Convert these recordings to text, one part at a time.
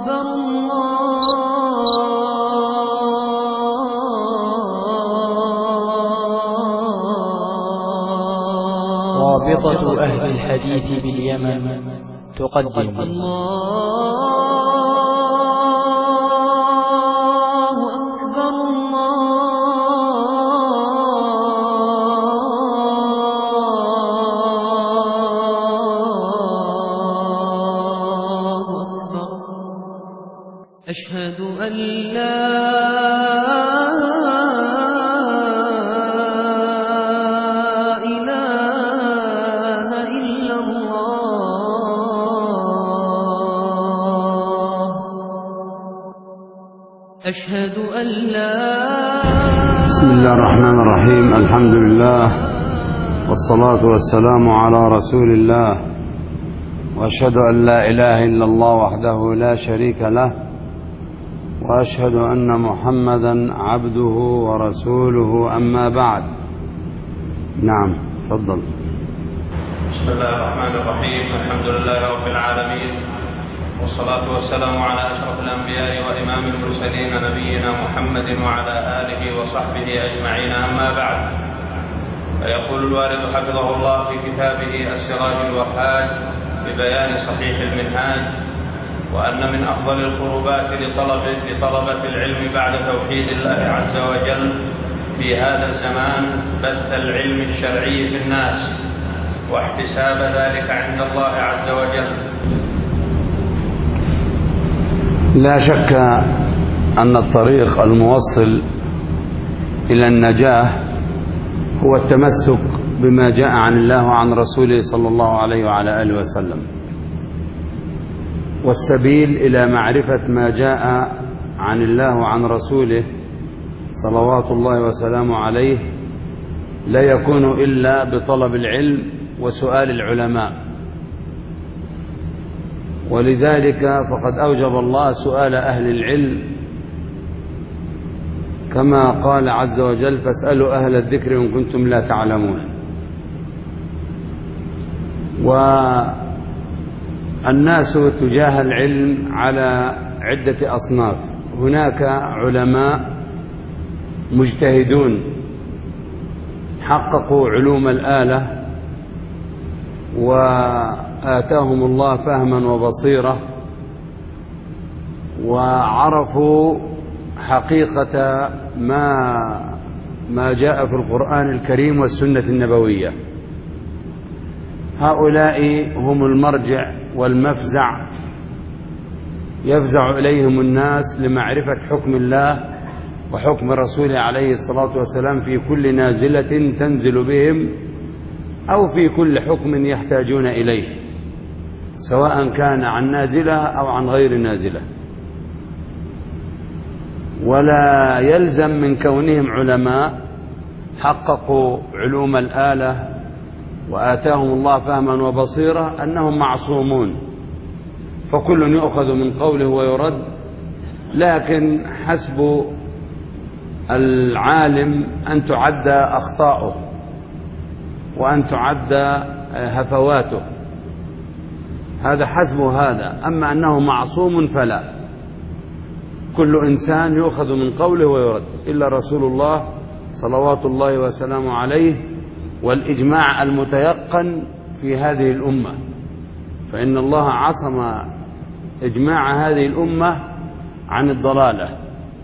أكبر رابطة أهل الحديث باليمن تقدم أشهد أن لا إله إلا الله أشهد أن لا. بسم الله الرحمن الرحيم. الحمد لله والصلاة والسلام على رسول الله، وأشهد أن لا إله إلا الله وحده لا شريك له، وأشهد أن محمدا عبده ورسوله، أما بعد. نعم، تفضل. بسم الله الرحمن الرحيم. الحمد لله رب العالمين، والصلاة والسلام على أشرف الأنبياء وإمام المرسلين نبينا محمد وعلى آله وصحبه أجمعين، أما بعد. فيقول الوالد حفظه الله في كتابه السراج الوهاج ببيان صحيح المنهاج: وأن من أفضل القربات لطلبة العلم بعد توحيد الله عز وجل في هذا الزمان بث العلم الشرعي في الناس، واحتساب ذلك عند الله عز وجل. لا شك أن الطريق الموصل إلى النجاة هو التمسك بما جاء عن الله وعن رسوله صلى الله عليه وعلى آله وسلم، والسبيل إلى معرفة ما جاء عن الله وعن رسوله صلوات الله وسلامه عليه لا يكون إلا بطلب العلم وسؤال العلماء. ولذلك فقد أوجب الله سؤال أهل العلم، كما قال عز وجل: فاسألوا أهل الذكر إن كنتم لا تعلمون. والناس تجاه العلم على عدة أصناف. هناك علماء مجتهدون حققوا علوم الآلة وآتاهم الله فهما وبصيرة، وعرفوا حقيقة ما جاء في القرآن الكريم والسنة النبوية. هؤلاء هم المرجع والمفزع، يفزع إليهم الناس لمعرفة حكم الله وحكم رسوله عليه الصلاة والسلام في كل نازلة تنزل بهم أو في كل حكم يحتاجون إليه، سواء كان عن نازلة أو عن غير نازلة. ولا يلزم من كونهم علماء حققوا علوم الآلة وآتاهم الله فهما وبصيرة أنهم معصومون، فكل يؤخذ من قوله ويرد. لكن حسب العالم أن تعد أخطاؤه وأن تعد هفواته، هذا حسب هذا. أما أنه معصوم فلا، كل إنسان يؤخذ من قوله ويرد إلا رسول الله صلوات الله وسلامه عليه، والإجماع المتيقن في هذه الأمة، فإن الله عصم إجماع هذه الأمة عن الضلالة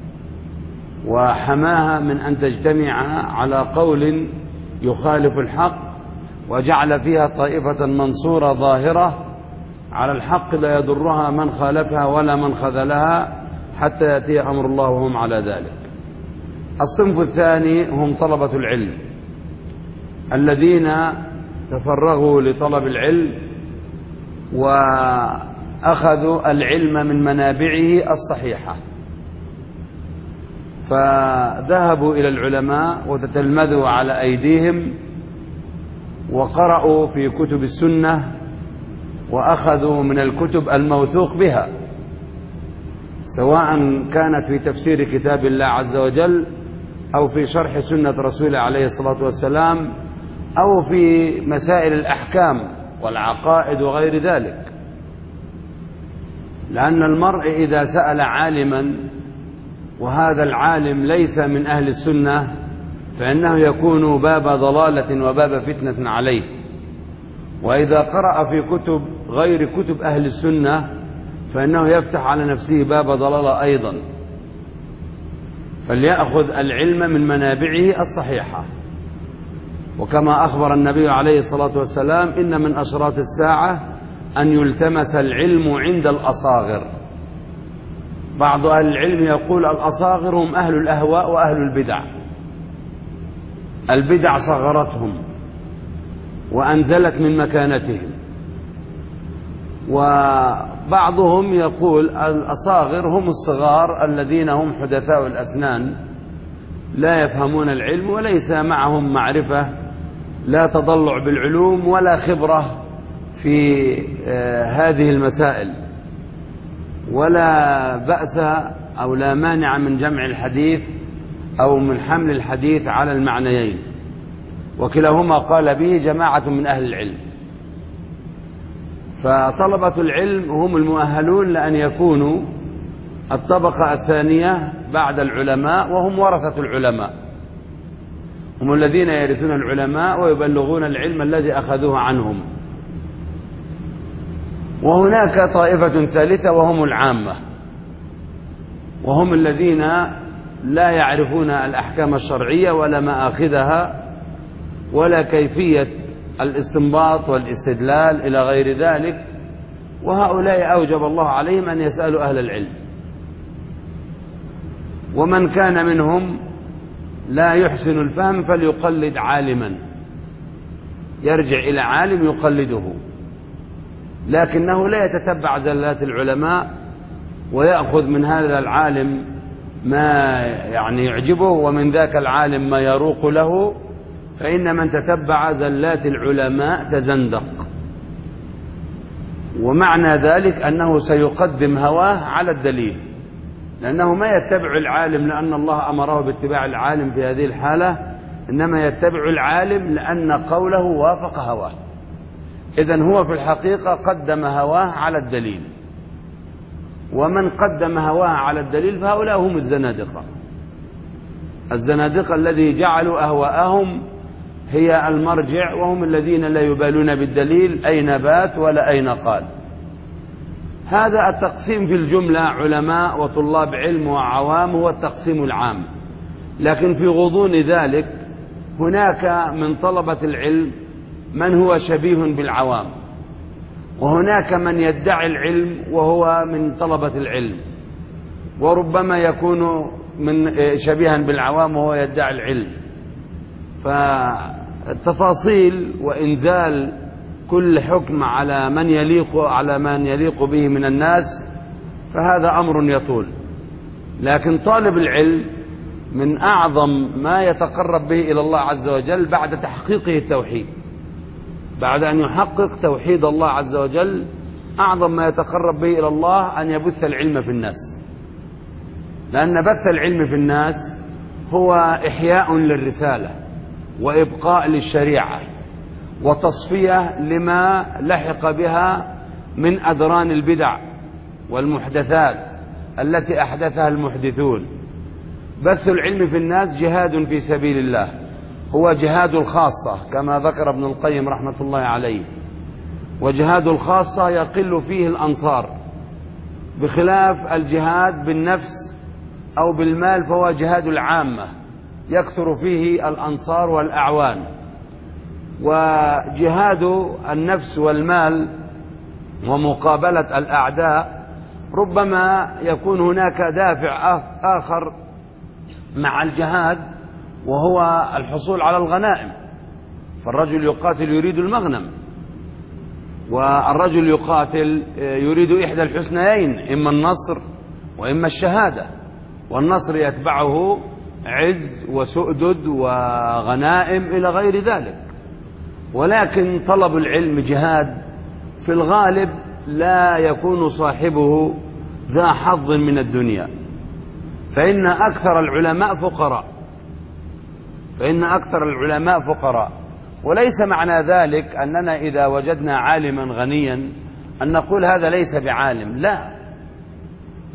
وحماها من أن تجتمع على قول يخالف الحق، وجعل فيها طائفة منصورة ظاهرة على الحق لا يضرها من خالفها ولا من خذلها حتى يأتي أمر الله وهم على ذلك. الصنف الثاني هم طلبة العلم الذين تفرغوا لطلب العلم وأخذوا العلم من منابعه الصحيحة، فذهبوا إلى العلماء وتتلمذوا على أيديهم وقرأوا في كتب السنة وأخذوا من الكتب الموثوق بها، سواء كانت في تفسير كتاب الله عز وجل أو في شرح سنة رسوله عليه الصلاة والسلام أو في مسائل الأحكام والعقائد وغير ذلك. لأن المرء إذا سأل عالما وهذا العالم ليس من أهل السنة فإنه يكون باب ضلالة وباب فتنة عليه. وإذا قرأ في كتب غير كتب أهل السنة فإنه يفتح على نفسه باب ضلالة أيضا. فليأخذ العلم من منابعه الصحيحة. وكما أخبر النبي عليه الصلاة والسلام إن من أشراط الساعة أن يلتمس العلم عند الأصاغر. بعض أهل العلم يقول الأصاغر هم أهل الأهواء وأهل البدع. البدع صغرتهم وأنزلت من مكانتهم. وبعضهم يقول الأصاغر هم الصغار الذين هم حدثاء الأسنان لا يفهمون العلم وليس معهم معرفة، لا تضلع بالعلوم ولا خبرة في هذه المسائل، ولا بأس أو لا مانع من جمع الحديث أو من حمل الحديث على المعنيين، وكلاهما قال به جماعة من أهل العلم. فطلبة العلم هم المؤهلون لأن يكونوا الطبقة الثانية بعد العلماء، وهم ورثة العلماء، هم الذين يرثون العلماء ويبلغون العلم الذي أخذوه عنهم. وهناك طائفة ثالثة وهم العامة، وهم الذين لا يعرفون الأحكام الشرعية ولا مآخذها ولا كيفية الاستنباط والاستدلال إلى غير ذلك، وهؤلاء أوجب الله عليهم أن يسألوا أهل العلم. ومن كان منهم لا يحسن الفهم فليقلد عالما، يرجع إلى عالم يقلده، لكنه لا يتتبع زلات العلماء ويأخذ من هذا العالم ما يعني يعجبه ومن ذاك العالم ما يروق له، فإن من تتبع زلات العلماء تزندق. ومعنى ذلك أنه سيقدم هواه على الدليل، لأنه ما يتبع العالم لأن الله أمره باتباع العالم في هذه الحالة، إنما يتبع العالم لأن قوله وافق هواه. إذن هو في الحقيقة قدم هواه على الدليل، ومن قدم هواه على الدليل فهؤلاء هم الزنادقة. الزنادقة الذي جعلوا أهواءهم هي المرجع، وهم الذين لا يبالون بالدليل أين بات ولا أين قال. هذا التقسيم في الجملة علماء وطلاب علم وعوام هو التقسيم العام، لكن في غضون ذلك هناك من طلبة العلم من هو شبيه بالعوام، وهناك من يدعي العلم وهو من طلبة العلم، وربما يكون من شبيها بالعوام وهو يدعي العلم. فالتفاصيل وإنزال كل حكم على من يليق به من الناس فهذا أمر يطول. لكن طالب العلم من أعظم ما يتقرب به إلى الله عز وجل بعد تحقيقه التوحيد، بعد أن يحقق توحيد الله عز وجل، أعظم ما يتقرب به إلى الله أن يبث العلم في الناس، لأن بث العلم في الناس هو إحياء للرسالة وإبقاء للشريعة وتصفية لما لحق بها من أدران البدع والمحدثات التي أحدثها المحدثون. بث العلم في الناس جهاد في سبيل الله، هو جهاد الخاصة كما ذكر ابن القيم رحمة الله عليه. وجهاد الخاصة يقل فيه الأنصار، بخلاف الجهاد بالنفس أو بالمال فهو جهاد العامة يكثر فيه الأنصار والأعوان. وجهاد النفس والمال ومقابلة الأعداء ربما يكون هناك دافع آخر مع الجهاد، وهو الحصول على الغنائم. فالرجل يقاتل يريد المغنم، والرجل يقاتل يريد إحدى الحسنيين، إما النصر وإما الشهادة، والنصر يتبعه عز وسؤدد وغنائم إلى غير ذلك. ولكن طلب العلم جهاد في الغالب لا يكون صاحبه ذا حظ من الدنيا، فإن أكثر العلماء فقراء. وليس معنى ذلك أننا إذا وجدنا عالما غنيا أن نقول هذا ليس بعالم، لا،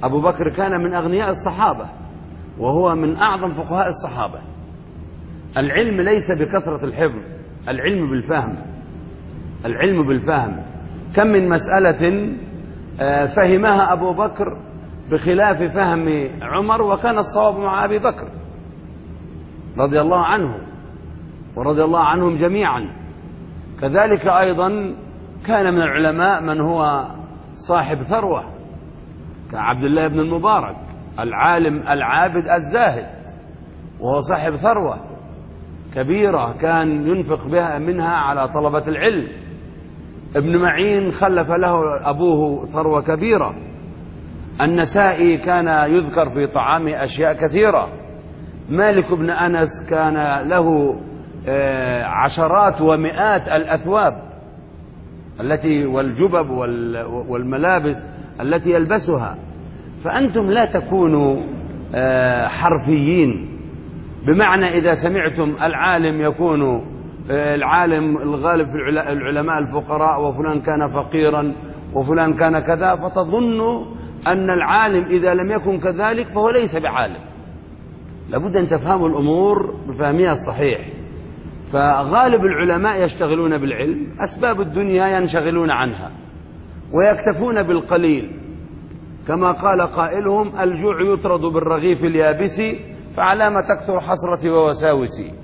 أبو بكر كان من أغنياء الصحابة وهو من أعظم فقهاء الصحابة. العلم ليس بكثرة الحفظ، العلم بالفهم، العلم بالفهم. كم من مسألة فهمها أبو بكر بخلاف فهم عمر، وكان الصواب مع أبي بكر رضي الله عنه ورضي الله عنهم جميعا. كذلك أيضا كان من العلماء من هو صاحب ثروة كعبد الله بن المبارك، العالم العابد الزاهد، وهو صاحب ثروة كبيرة كان ينفق بها منها على طلبة العلم. ابن معين خلف له أبوه ثروة كبيرة. النسائي كان يذكر في طعامه أشياء كثيرة. مالك بن أنس كان له عشرات ومئات الأثواب التي والجبب والملابس التي يلبسها. فأنتم لا تكونوا حرفيين، بمعنى إذا سمعتم العالم يكون العالم الغالب في العلماء الفقراء، وفلان كان فقيرا وفلان كان كذا، فتظنوا أن العالم إذا لم يكن كذلك فهو ليس بعالم. لابد أن تفهموا الأمور بفهمها الصحيح. فغالب العلماء يشتغلون بالعلم، أسباب الدنيا ينشغلون عنها ويكتفون بالقليل، كما قال قائلهم: الجوع يطرد بالرغيف اليابس، فعلام تكثر حسرتي ووساوسي.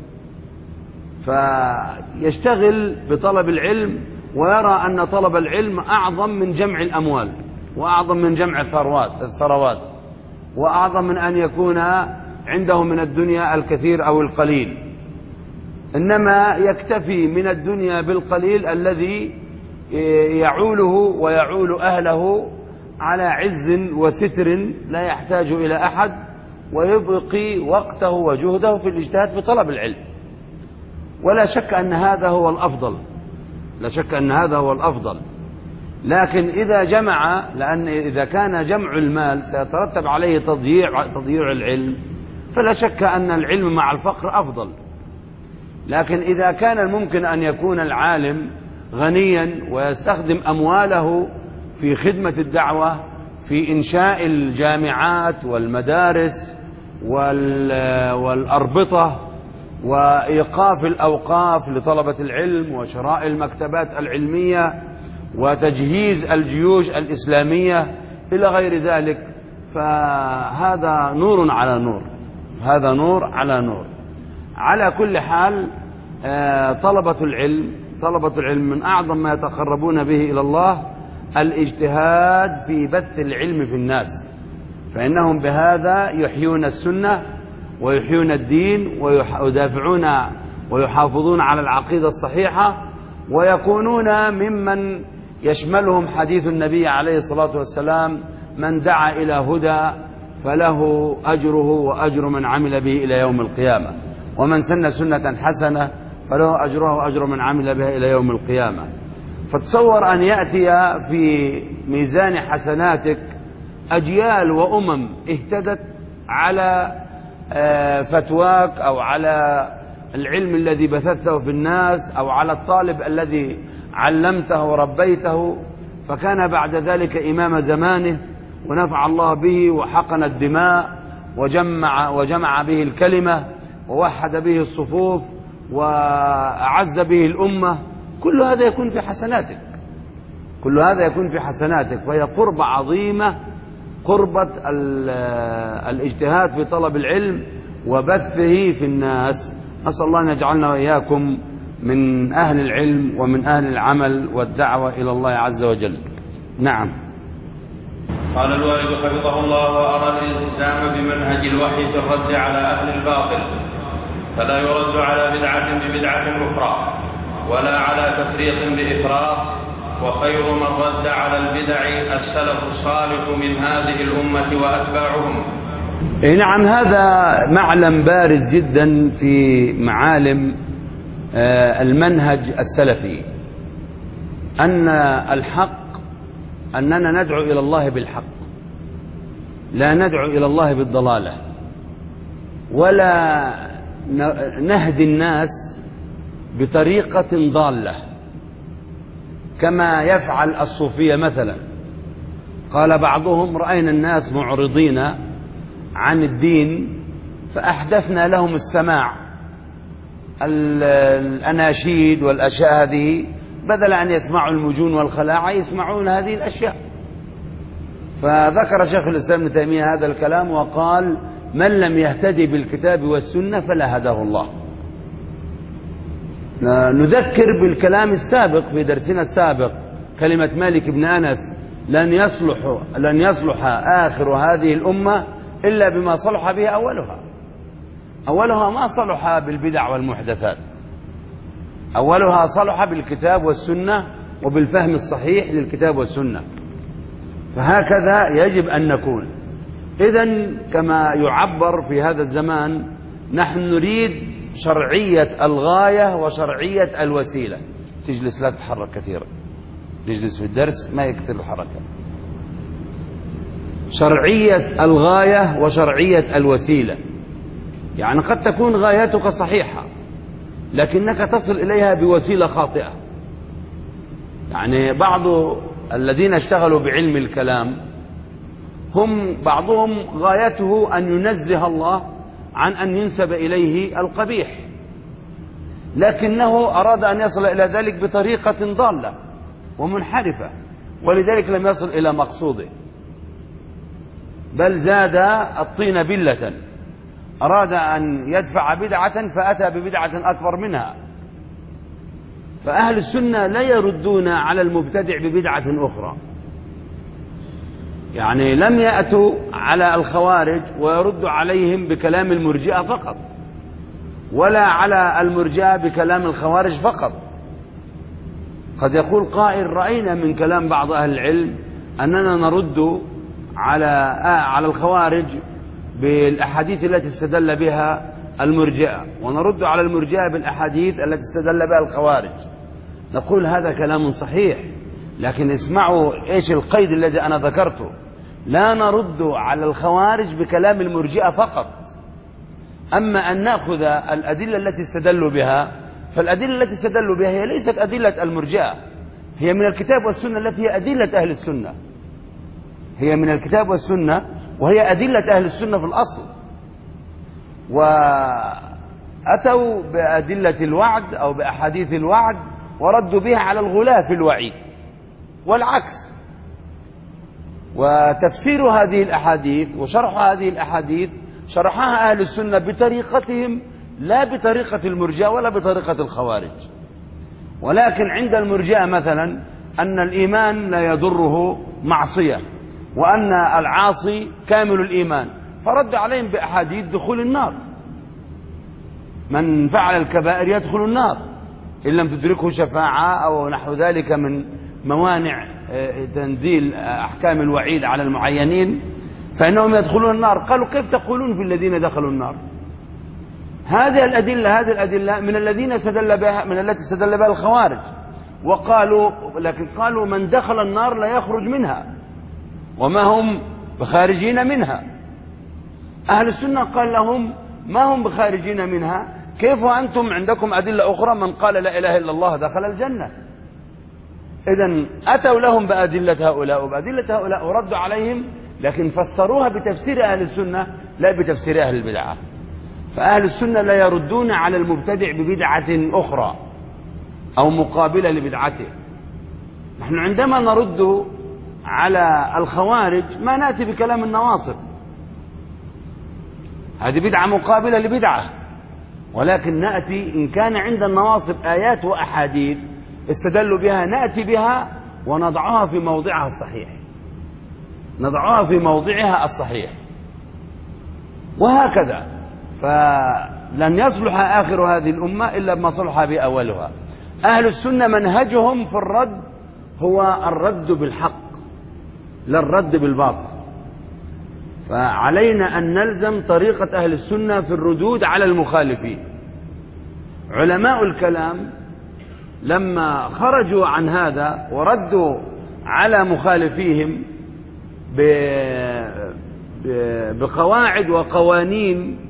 فيشتغل بطلب العلم ويرى أن طلب العلم أعظم من جمع الأموال، وأعظم من جمع الثروات، وأعظم من أن يكون عنده من الدنيا الكثير أو القليل. إنما يكتفي من الدنيا بالقليل الذي يعوله ويعول أهله على عز وستر، لا يحتاج إلى أحد، ويبقي وقته وجهده في الاجتهاد في طلب العلم. ولا شك أن هذا هو الأفضل، لا شك أن هذا هو الأفضل. لكن إذا جمع، لأن إذا كان جمع المال سيترتب عليه تضييع العلم، فلا شك أن العلم مع الفقر أفضل. لكن إذا كان الممكن أن يكون العالم غنيا ويستخدم أمواله في خدمة الدعوة، في إنشاء الجامعات والمدارس والأربطة وإيقاف الأوقاف لطلبة العلم وشراء المكتبات العلمية وتجهيز الجيوش الإسلامية إلى غير ذلك، فهذا نور على نور، فهذا نور على نور. على كل حال طلبة العلم من أعظم ما يتقربون به إلى الله الاجتهاد في بث العلم في الناس، فإنهم بهذا يحيون السنة ويحيون الدين ويدافعون ويحافظون على العقيدة الصحيحة، ويكونون ممن يشملهم حديث النبي عليه الصلاة والسلام: من دعا إلى هدى فله أجره وأجر من عمل به إلى يوم القيامة، ومن سن سنة حسنة فله أجره وأجر من عمل بها إلى يوم القيامة. فتصور أن يأتي في ميزان حسناتك أجيال وأمم اهتدت على فتواك أو على العلم الذي بثثته في الناس أو على الطالب الذي علمته وربيته، فكان بعد ذلك إمام زمانه ونفع الله به وحقن الدماء وجمع به الكلمة ووحد به الصفوف وأعز به الأمة. كل هذا يكون في حسناتك، كل هذا يكون في حسناتك. فهي قربة عظيمة، قربة الاجتهاد في طلب العلم وبثه في الناس. نسأل الله أن يجعلنا وإياكم من أهل العلم ومن أهل العمل والدعوة إلى الله عز وجل. نعم. قال الوالد حفظه الله: وأرى الالتزام بمنهج الوحي في الرد على أهل الباطل، فلا يرد على بدعة ببدعة أخرى ولا على تفريط بإفراط، وخير من رد على البدع السلف الصالح من هذه الأمة وأتباعهم. نعم، هذا معلم بارز جدا في معالم المنهج السلفي، أن الحق أننا ندعو إلى الله بالحق، لا ندعو إلى الله بالضلالة، ولا نهدي الناس بطريقة ضالة كما يفعل الصوفية مثلا. قال بعضهم: رأينا الناس معرضين عن الدين فأحدثنا لهم السماع، الأناشيد والأشياء هذه، بدل أن يسمعوا المجون والخلاعة يسمعون هذه الأشياء. فذكر شيخ الإسلام ابن تيمية هذا الكلام وقال: من لم يهتدي بالكتاب والسنة فلا هداه الله. نذكر بالكلام السابق في درسنا السابق، كلمة مالك بن أنس: لن يصلح آخر هذه الأمة إلا بما صلح به أولها. أولها ما صلح بالبدع والمحدثات، أولها صلح بالكتاب والسنة وبالفهم الصحيح للكتاب والسنة. فهكذا يجب أن نكون. إذن كما يعبر في هذا الزمان، نحن نريد شرعية الغاية وشرعية الوسيلة. تجلس لا تتحرك كثيرا، نجلس في الدرس ما يكثر الحركة. شرعية الغاية وشرعية الوسيلة، يعني قد تكون غايتك صحيحة لكنك تصل إليها بوسيلة خاطئة. يعني بعض الذين اشتغلوا بعلم الكلام بعضهم غايته أن ينزه الله عن أن ينسب إليه القبيح، لكنه أراد أن يصل إلى ذلك بطريقة ضالة ومنحرفة، ولذلك لم يصل إلى مقصوده، بل زاد الطين بلة. أراد أن يدفع بدعة فأتى ببدعة أكبر منها. فأهل السنة لا يردون على المبتدع ببدعة أخرى، يعني لم يأتوا على الخوارج ويردوا عليهم بكلام المرجئة فقط، ولا على المرجئة بكلام الخوارج فقط. قد يقول قائل: رأينا من كلام بعض أهل العلم أننا نرد على الخوارج بالأحاديث التي استدل بها المرجئة، ونرد على المرجئة بالأحاديث التي استدل بها الخوارج. نقول هذا كلام صحيح، لكن اسمعوا إيش القيد الذي أنا ذكرته: لا نرد على الخوارج بكلام المرجئة فقط. أما أن نأخذ الأدلة التي استدلوا بها، فالأدلة التي استدلوا بها هي ليست أدلة المرجئة، هي من الكتاب والسنة التي هي أدلة أهل السنة، هي من الكتاب والسنة وهي أدلة أهل السنة في الأصل. وأتوا بأدلة الوعد أو بأحاديث الوعد وردوا بها على الغلاة في الوعيد، والعكس. وتفسير هذه الأحاديث وشرح هذه الأحاديث شرحها أهل السنة بطريقتهم، لا بطريقة المرجئة ولا بطريقة الخوارج. ولكن عند المرجئة مثلا أن الإيمان لا يضره معصية، وأن العاصي كامل الإيمان، فرد عليهم بأحاديث دخول النار: من فعل الكبائر يدخل النار إن لم تدركه شفاعة أو نحو ذلك من موانع تنزيل أحكام الوعيد على المعينين، فإنهم يدخلون النار. قالوا: كيف تقولون في الذين دخلوا النار؟ هذه الأدلة من الذين استدل بها، من التي استدل بها الخوارج. وقالوا، لكن قالوا: من دخل النار لا يخرج منها وما هم بخارجين منها. أهل السنة قال لهم: ما هم بخارجين منها، كيف وأنتم عندكم أدلة أخرى؟ من قال لا إله إلا الله دخل الجنة. إذن أتوا لهم بأدلة هؤلاء وبأدلة هؤلاء وردوا عليهم، لكن فسروها بتفسير أهل السنة لا بتفسير أهل البدعة. فأهل السنة لا يردون على المبتدع ببدعة أخرى أو مقابلة لبدعته. نحن عندما نرد على الخوارج ما نأتي بكلام النواصب، هذه بدعة مقابلة لبدعة، ولكن نأتي إن كان عند النواصب آيات وأحاديث استدلوا بها نأتي بها ونضعها في موضعها الصحيح، نضعها في موضعها الصحيح، وهكذا. فلن يصلح آخر هذه الأمة إلا بما صلح به أولها. أهل السنة منهجهم في الرد هو الرد بالحق لا الرد بالباطل. فعلينا أن نلزم طريقة أهل السنة في الردود على المخالفين. علماء الكلام لما خرجوا عن هذا وردوا على مخالفيهم بقواعد وقوانين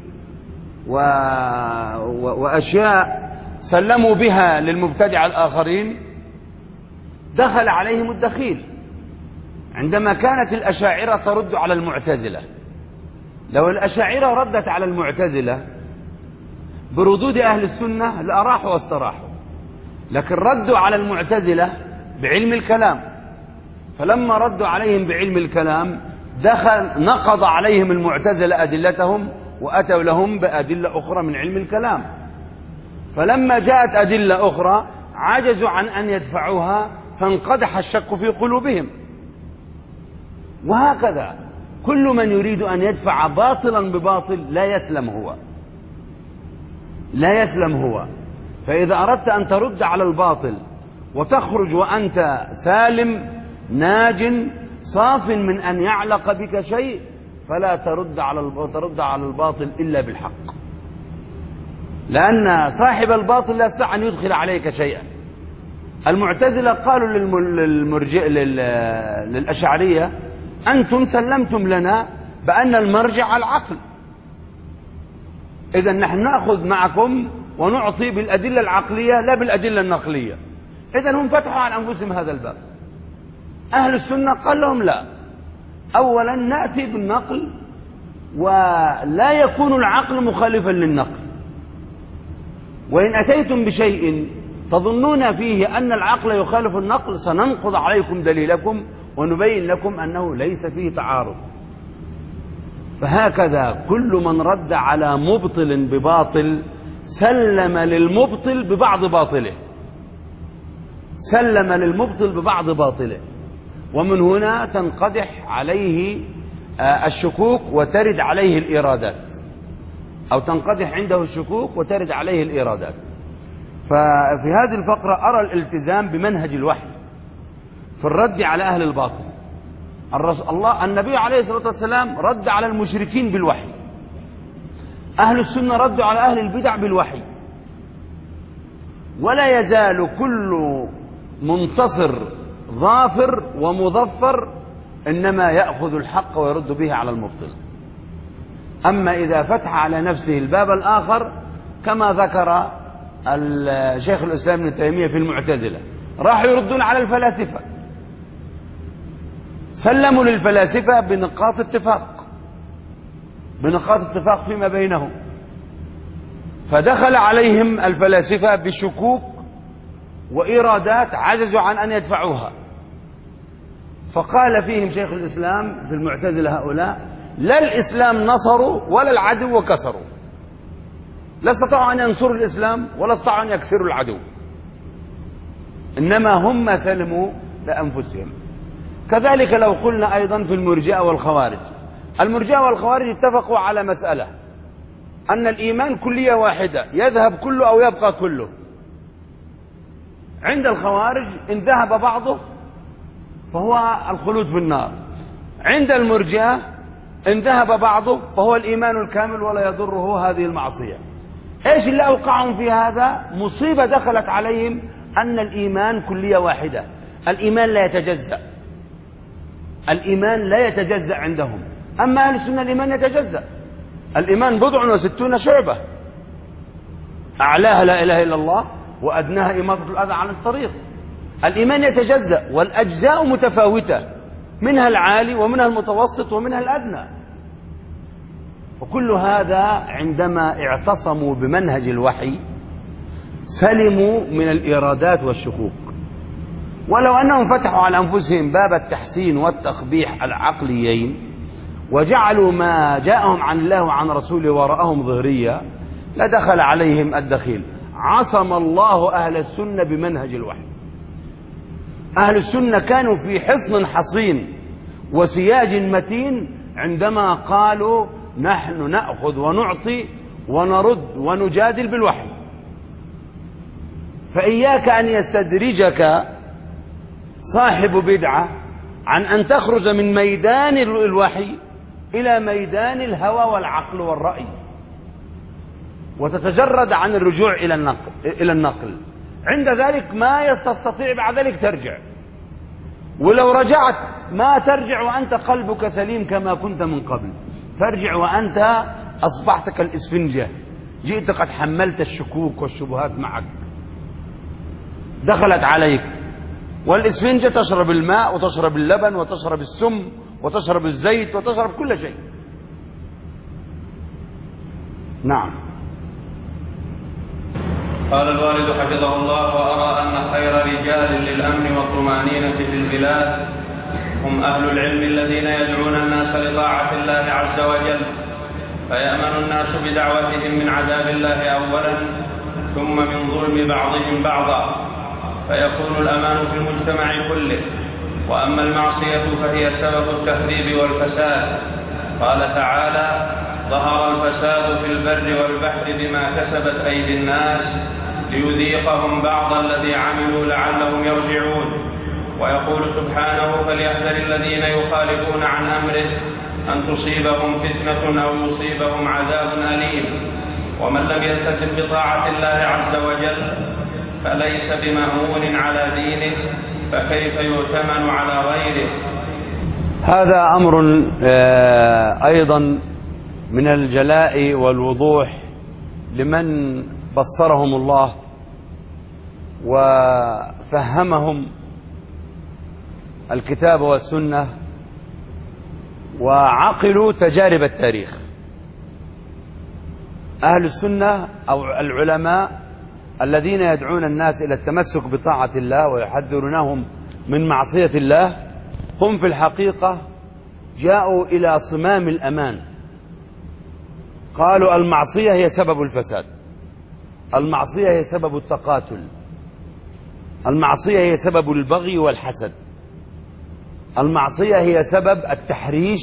وأشياء سلموا بها للمبتدع الآخرين، دخل عليهم الدخيل عندما كانت الأشاعرة ترد على المعتزلة. لو الأشاعرة ردت على المعتزلة بردود أهل السنة لأراحوا واستراحوا، لكن ردوا على المعتزلة بعلم الكلام، فلما ردوا عليهم بعلم الكلام نقض عليهم المعتزلة أدلتهم وأتوا لهم بأدلة أخرى من علم الكلام، فلما جاءت أدلة أخرى عجزوا عن أن يدفعوها فانقدح الشك في قلوبهم. وهكذا كل من يريد أن يدفع باطلا بباطل لا يسلم هو. فإذا أردت أن ترد على الباطل وتخرج وأنت سالم ناج صاف من أن يعلق بك شيء، فلا ترد على الباطل إلا بالحق، لأن صاحب الباطل لا يستطيع أن يدخل عليك شيئا. المعتزلة قالوا للأشعرية: أنتم سلمتم لنا بأن المرجع العقل، إذن نحن نأخذ معكم ونعطي بالأدلة العقلية لا بالأدلة النقلية. إذن هم فتحوا عن أنفسهم هذا الباب. أهل السنة قال لهم: لا، أولا نأتي بالنقل ولا يكون العقل مخالفا للنقل، وإن أتيتم بشيء تظنون فيه أن العقل يخالف النقل سننقض عليكم دليلكم ونبين لكم أنه ليس فيه تعارض. فهكذا كل من رد على مبطل بباطل سلم للمبطل ببعض باطله، ومن هنا تنقدح عليه الشكوك وترد عليه الإيرادات، أو تنقدح عنده الشكوك وترد عليه الإيرادات. ففي هذه الفقرة أرى الالتزام بمنهج الوحي في الرد على أهل الباطل. النبي عليه الصلاة والسلام رد على المشركين بالوحي، أهل السنة ردوا على أهل البدع بالوحي، ولا يزال كل منتصر ظافر ومظفر إنما يأخذ الحق ويرد به على المبطل. أما إذا فتح على نفسه الباب الآخر كما ذكر الشيخ الإسلام ابن تيمية في المعتزلة، راحوا يردون على الفلاسفة، سلموا للفلاسفة بنقاط اتفاق فيما بينهم، فدخل عليهم الفلاسفة بشكوك وإيرادات عجزوا عن أن يدفعوها، فقال فيهم شيخ الإسلام في المعتزلة هؤلاء: لا الإسلام نصروا ولا العدو كسروا، لا استطاعوا أن ينصروا الإسلام ولا استطاعوا أن يكسروا العدو، إنما هم سلموا لأنفسهم. كذلك لو قلنا أيضا في المرجئة والخوارج، المرجئة والخوارج اتفقوا على مسألة أن الإيمان كلية واحدة يذهب كله أو يبقى كله. عند الخوارج إن ذهب بعضه فهو الخلود في النار، عند المرجئة إن ذهب بعضه فهو الإيمان الكامل ولا يضره هذه المعصية. إيش اللي أوقعهم في هذا؟ مصيبة دخلت عليهم أن الإيمان كلية واحدة، الإيمان لا يتجزأ عندهم. أما أهل السنة الإيمان يتجزأ، الإيمان 60 شعبة، أعلاها لا إله إلا الله وأدناها إماطة الأذى عن الطريق. الإيمان يتجزأ والأجزاء متفاوتة، منها العالي ومنها المتوسط ومنها الأدنى. وكل هذا عندما اعتصموا بمنهج الوحي سلموا من الإيرادات والشكوك. ولو أنهم فتحوا على أنفسهم باب التحسين والتقبيح العقليين وجعلوا ما جاءهم عن الله وعن رسوله وراءهم ظهريا لدخل عليهم الدخيل. عصم الله أهل السنة بمنهج الوحي. أهل السنة كانوا في حصن حصين وسياج متين عندما قالوا: نحن نأخذ ونعطي ونرد ونجادل بالوحي. فإياك أن يستدرجك صاحب بدعة عن أن تخرج من ميدان الوحي إلى ميدان الهوى والعقل والرأي وتتجرد عن الرجوع إلى النقل. عند ذلك ما تستطيع بعد ذلك ترجع، ولو رجعت ما ترجع وأنت قلبك سليم كما كنت من قبل، ترجع وأنت أصبحت كالإسفنجة، جئت قد حملت الشكوك والشبهات معك، دخلت عليك والإسفنجة تشرب الماء وتشرب اللبن وتشرب السم وتشرب الزيت وتشرب كل شيء. نعم. قال الوالد حفظه الله: وأرى أن خير رجال للأمن والطمأنينة في البلاد هم أهل العلم الذين يدعون الناس لطاعة الله عز وجل، فيأمن الناس بدعوتهم من عذاب الله أولا، ثم من ظلم بعضهم بعضا، فيكون الأمان في المجتمع كله. وأما المعصية فهي سبب التخريب والفساد. قال تعالى: ظهر الفساد في البر والبحر بما كسبت أيدي الناس ليذيقهم بعض الذي عملوا لعلهم يرجعون. ويقول سبحانه: فليحذر الذين يخالفون عن أمره أن تصيبهم فتنة أو يصيبهم عذاب أليم. ومن لم يلتزم بطاعة الله عز وجل فليس بمأمون على دينه، فكيف يؤتمن على غيره؟ هذا أمر أيضا من الجلاء والوضوح لمن بصرهم الله وفهمهم الكتاب والسنة وعقلوا تجارب التاريخ. أهل السنة أو العلماء الذين يدعون الناس إلى التمسك بطاعة الله ويحذرونهم من معصية الله هم في الحقيقة جاءوا إلى صمام الأمان. قالوا: المعصية هي سبب الفساد، المعصية هي سبب التقاتل، المعصية هي سبب البغي والحسد، المعصية هي سبب التحريش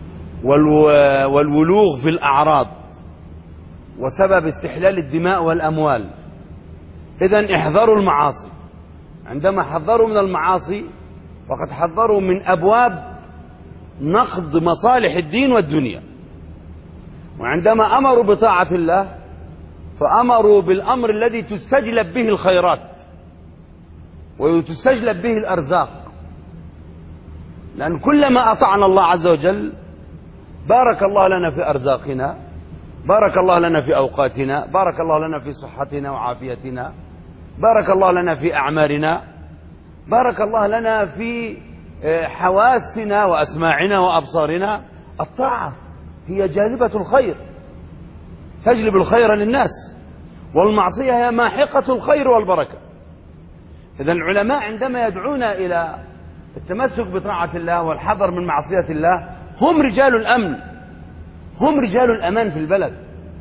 والولوغ في الأعراض وسبب استحلال الدماء والأموال. إذن احذروا المعاصي. عندما حذروا من المعاصي فقد حذروا من أبواب نقض مصالح الدين والدنيا. وعندما أمروا بطاعة الله فأمروا بالأمر الذي تستجلب به الخيرات وتستجلب به الأرزاق، لأن كلما أطعنا الله عز وجل بارك الله لنا في أرزاقنا، بارك الله لنا في أوقاتنا، بارك الله لنا في صحتنا وعافيتنا، بارك الله لنا في أعمارنا، بارك الله لنا في حواسنا وأسماعنا وأبصارنا. الطاعة هي جالبة الخير، تجلب الخير للناس، والمعصية هي ماحقة الخير والبركة. إذن العلماء عندما يدعون إلى التمسك بطاعة الله والحذر من معصية الله هم رجال الأمن، هم رجال الأمان في البلد.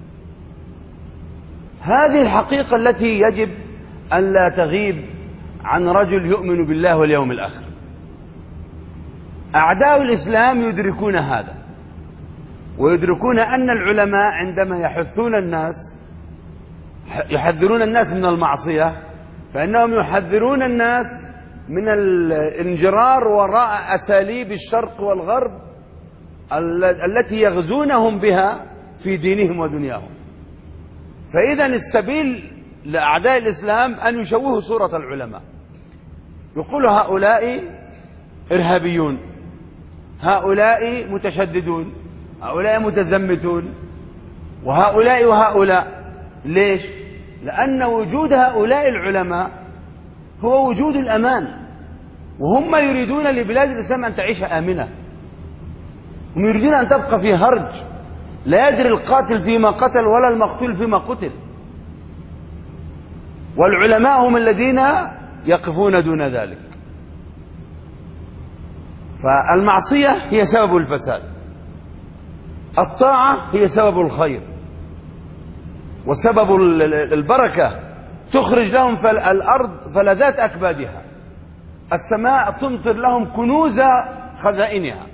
هذه الحقيقة التي يجب أن لا تغيب عن رجل يؤمن بالله واليوم الآخر. أعداء الإسلام يدركون هذا، ويدركون أن العلماء عندما يحذرون الناس من المعصية فإنهم يحذرون الناس من الانجرار وراء أساليب الشرق والغرب التي يغزونهم بها في دينهم ودنياهم. فإذا السبيل لأعداء الإسلام أن يشوهوا صورة العلماء، يقول هؤلاء إرهابيون، هؤلاء متشددون، هؤلاء متزمتون، وهؤلاء وهؤلاء. ليش؟ لأن وجود هؤلاء العلماء هو وجود الأمان، وهم يريدون لبلاد الإسلام أن تعيش آمنة، هم يريدون أن تبقى في هرج لا يدري القاتل فيما قتل ولا المقتول فيما قتل، والعلماء هم الذين يقفون دون ذلك. فالمعصية هي سبب الفساد، الطاعة هي سبب الخير وسبب البركة، تخرج لهم الأرض فلذات أكبادها، السماء تمطر لهم كنوز خزائنها،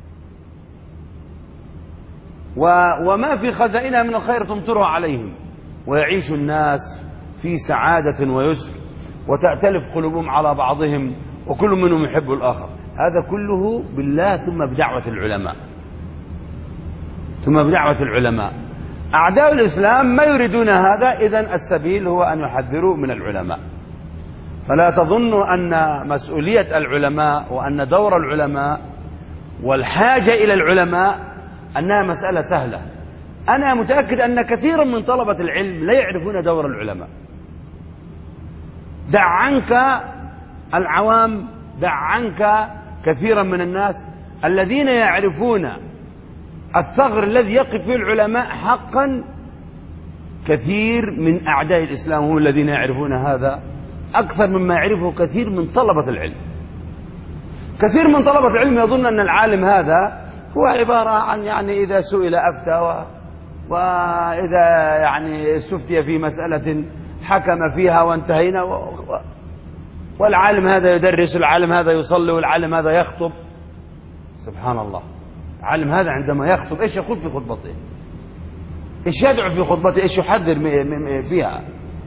وما في خزائنها من الخير تمطرها عليهم، ويعيش الناس في سعادة ويسر، وتأتلف قلوبهم على بعضهم، وكل منهم يحب الآخر. هذا كله بالله ثم بدعوة العلماء، ثم بدعوة العلماء. أعداء الإسلام ما يريدون هذا، إذن السبيل هو أن يحذروا من العلماء. فلا تظنوا أن مسؤولية العلماء وأن دور العلماء والحاجة إلى العلماء أنها مسألة سهلة. أنا متأكد أن كثيرا من طلبة العلم لا يعرفون دور العلماء. دع عنك العوام، دع عنك كثيرا من الناس الذين يعرفون الثغر الذي يقف فيه العلماء حقا. كثير من أعداء الإسلام هم الذين يعرفون هذا أكثر مما يعرفه كثير من طلبة العلم. كثير من طلبة العلم يظن أن العالم هذا هو عبارة عن يعني إذا سئل أفتى، وإذا يعني استفتي في مسألة حكم فيها وانتهينا، والعالم هذا يدرس، والعالم هذا يصلي، والعالم هذا يخطب. سبحان الله، العالم هذا عندما يخطب إيش يقول في خطبته؟ إيش يدعو في خطبته؟ إيش يحذر فيها؟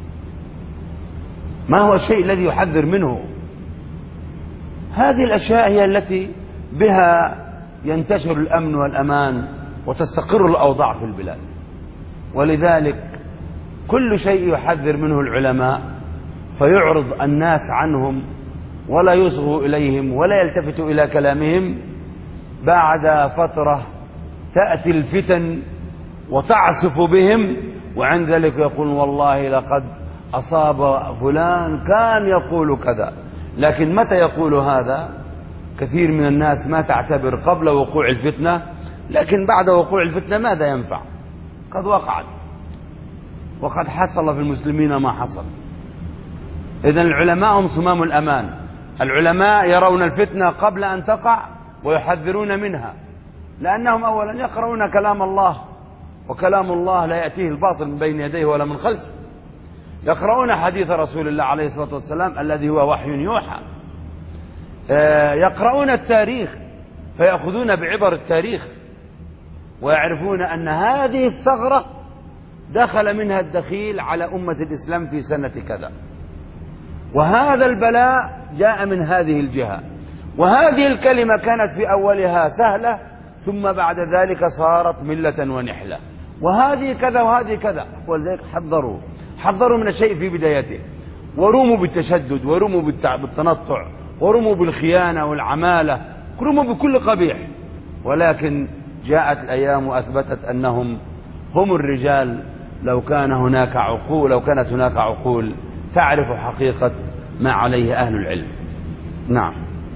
ما هو الشيء الذي يحذر منه؟ هذه الأشياء هي التي بها ينتشر الأمن والأمان وتستقر الأوضاع في البلاد. ولذلك كل شيء يحذر منه العلماء فيعرض الناس عنهم ولا يصغوا إليهم ولا يلتفتوا إلى كلامهم. بعد فترة تأتي الفتن وتعصف بهم، وعند ذلك يقول والله لقد أصاب فلان كان يقول كذا. لكن متى يقول هذا؟ كثير من الناس ما تعتبر قبل وقوع الفتنة، لكن بعد وقوع الفتنة ماذا ينفع؟ قد وقعت وقد حصل في المسلمين ما حصل. إذن العلماء هم صمام الأمان. العلماء يرون الفتنة قبل أن تقع ويحذرون منها، لأنهم أولا يقرؤون كلام الله، وكلام الله لا يأتيه الباطل من بين يديه ولا من خلفه. يقرؤون حديث رسول الله عليه الصلاة والسلام الذي هو وحي يوحى. يقرؤون التاريخ فيأخذون بعبر التاريخ، ويعرفون أن هذه الثغرة دخل منها الدخيل على أمة الإسلام في سنة كذا، وهذا البلاء جاء من هذه الجهة، وهذه الكلمة كانت في أولها سهلة ثم بعد ذلك صارت ملة ونحلة، وهذه كذا وهذه كذا. ولذلك حذروا من الشيء في بدايته، ورموا بالتشدد، ورموا بالتنطع، ورموا بالخيانة والعمالة، رموا بكل قبيح. ولكن جاءت الأيام وأثبتت أنهم هم الرجال. لو كانت هناك عقول تعرف حقيقة ما عليه أهل العلم. نعم.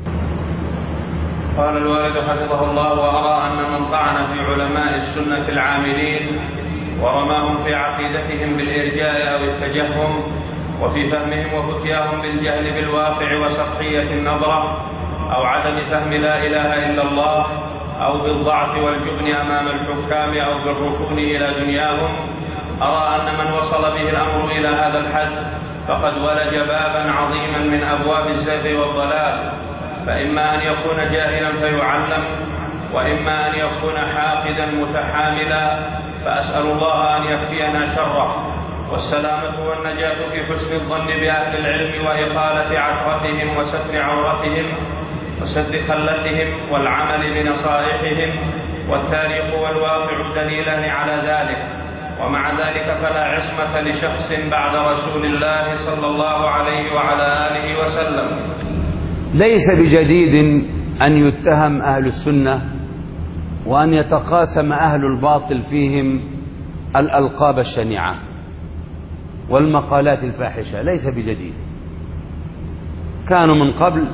قال الوالد حفظه الله: وأرى أن من طعن في علماء السنة العاملين ورماهم في عقيدتهم بالإرجاء أو التجهم، وفي فهمهم وفتياهم بالجهل بالواقع وسطحية النظرة، أو عدم فهم لا إله إلا الله، أو بالضعف والجبن أمام الحكام، أو بالركون إلى دنياهم، أرى أن من وصل به الأمر إلى هذا الحد فقد ولج بابا عظيما من أبواب الزيغ والضلال، فإما أن يكون جاهلا فيعلم، وإما أن يكون حاقدا متحاملا، فأسأل الله أن يكفينا شره، والسلامة والنجاة في حسن الظن بأهل العلم وإقالة عثرتهم وستر عورتهم وسد خلتهم والعمل بنصائحهم، والتاريخ والواقع دليلان على ذلك. ومع ذلك فلا عصمة لشخص بعد رسول الله صلى الله عليه وعلى آله وسلم. ليس بجديد أن يتهم أهل السنة وأن يتقاسم أهل الباطل فيهم الألقاب الشنيعة والمقالات الفاحشة، ليس بجديد. كانوا من قبل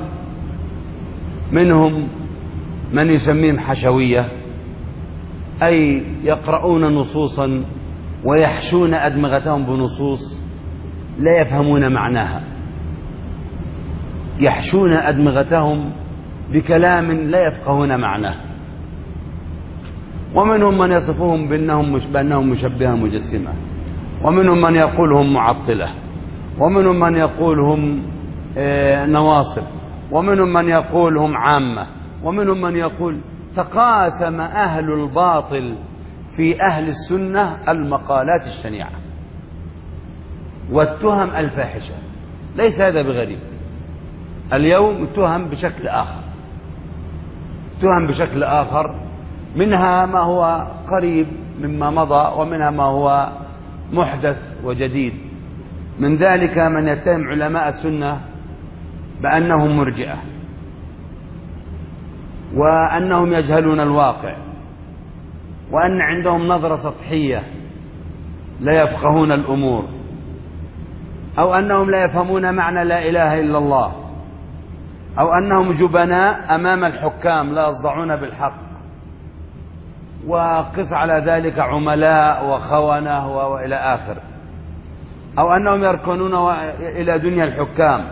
منهم من يسميهم حشوية، أي يقرؤون نصوصا ويحشون أدمغتهم بنصوص لا يفهمون معناها، يحشون أدمغتهم بكلام لا يفقهون معناه. ومنهم من يصفهم بأنهم مشبهة مجسمة، ومنهم من يقول هم معطلة، ومنهم من يقول هم نواصب، ومنهم من يقول هم عامة، ومنهم من يقول. تقاسم أهل الباطل في أهل السنة المقالات الشنيعة والتهم الفاحشة. ليس هذا بغريب. اليوم تهم بشكل آخر، منها ما هو قريب مما مضى، ومنها ما هو محدث وجديد. من ذلك من يتهم علماء السنة بأنهم مرجئة، وأنهم يجهلون الواقع، وأن عندهم نظرة سطحية لا يفقهون الأمور، أو أنهم لا يفهمون معنى لا إله إلا الله، أو أنهم جبناء أمام الحكام لا يصدعون بالحق، وقس على ذلك عملاء وخونة وإلى آخر، أو أنهم يركنون إلى دنيا الحكام.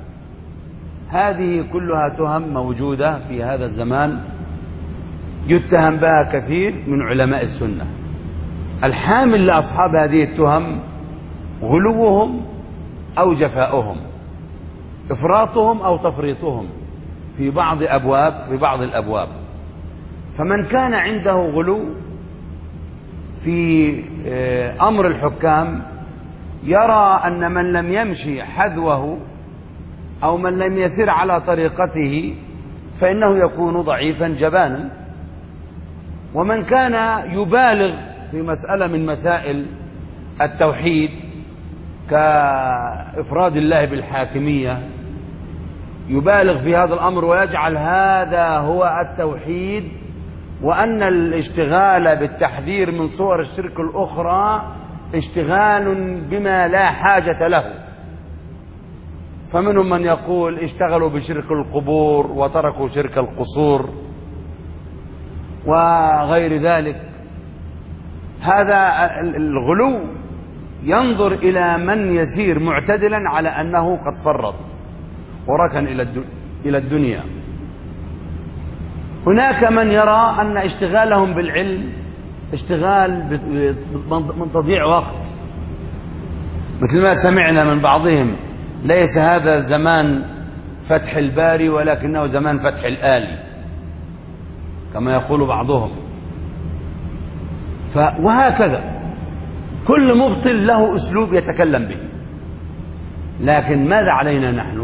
هذه كلها تهم موجودة في هذا الزمان يتهم بها كثير من علماء السنة. الحامل لأصحاب هذه التهم غلوهم أو جفاؤهم، إفراطهم أو تفريطهم في بعض الأبواب. فمن كان عنده غلو في أمر الحكام يرى أن من لم يمشي حذوه أو من لم يسر على طريقته فإنه يكون ضعيفا جبانا. ومن كان يبالغ في مسألة من مسائل التوحيد كإفراد الله بالحاكمية، يبالغ في هذا الأمر ويجعل هذا هو التوحيد، وأن الاشتغال بالتحذير من صور الشرك الأخرى اشتغال بما لا حاجة له. فمنهم من يقول اشتغلوا بشرك القبور وتركوا شرك القصور وغير ذلك. هذا الغلو ينظر إلى من يسير معتدلا على أنه قد فرط وركن إلى الدنيا. هناك من يرى أن اشتغالهم بالعلم اشتغال من تضييع وقت، مثل ما سمعنا من بعضهم: ليس هذا زمان فتح الباري ولكنه زمان فتح الآلي، كما يقول بعضهم. وهكذا كل مبطل له أسلوب يتكلم به. لكن ماذا علينا نحن؟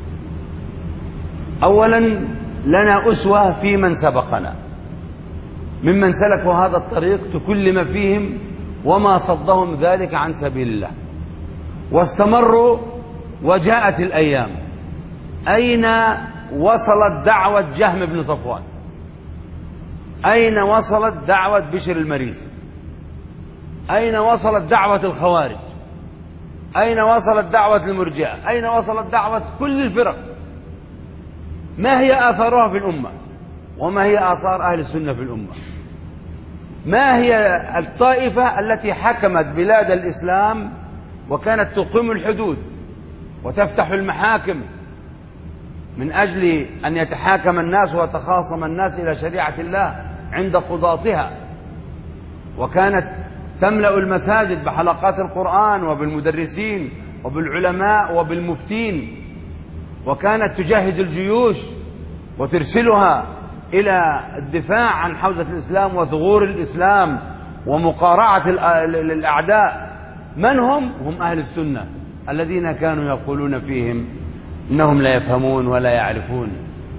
أولا لنا أسوة في من سبقنا ممن سلكوا هذا الطريق تكلم فيهم وما صدهم ذلك عن سبيل الله واستمروا. وجاءت الأيام، أين وصلت دعوة جهم بن صفوان؟ أين وصلت دعوة بشر المريسي؟ أين وصلت دعوة الخوارج؟ أين وصلت دعوة المرجئة؟ أين وصلت دعوة كل الفرق؟ ما هي آثارها في الأمة؟ وما هي آثار أهل السنة في الأمة؟ ما هي الطائفة التي حكمت بلاد الإسلام وكانت تقيم الحدود وتفتح المحاكم من أجل أن يتحاكم الناس ويتخاصم الناس إلى شريعة الله عند قضاتها، وكانت تملأ المساجد بحلقات القرآن وبالمدرسين وبالعلماء وبالمفتين، وكانت تجهز الجيوش وترسلها إلى الدفاع عن حوزة الإسلام وثغور الإسلام ومقارعة الأعداء. من هم؟ هم أهل السنة الذين كانوا يقولون فيهم إنهم لا يفهمون ولا يعرفون،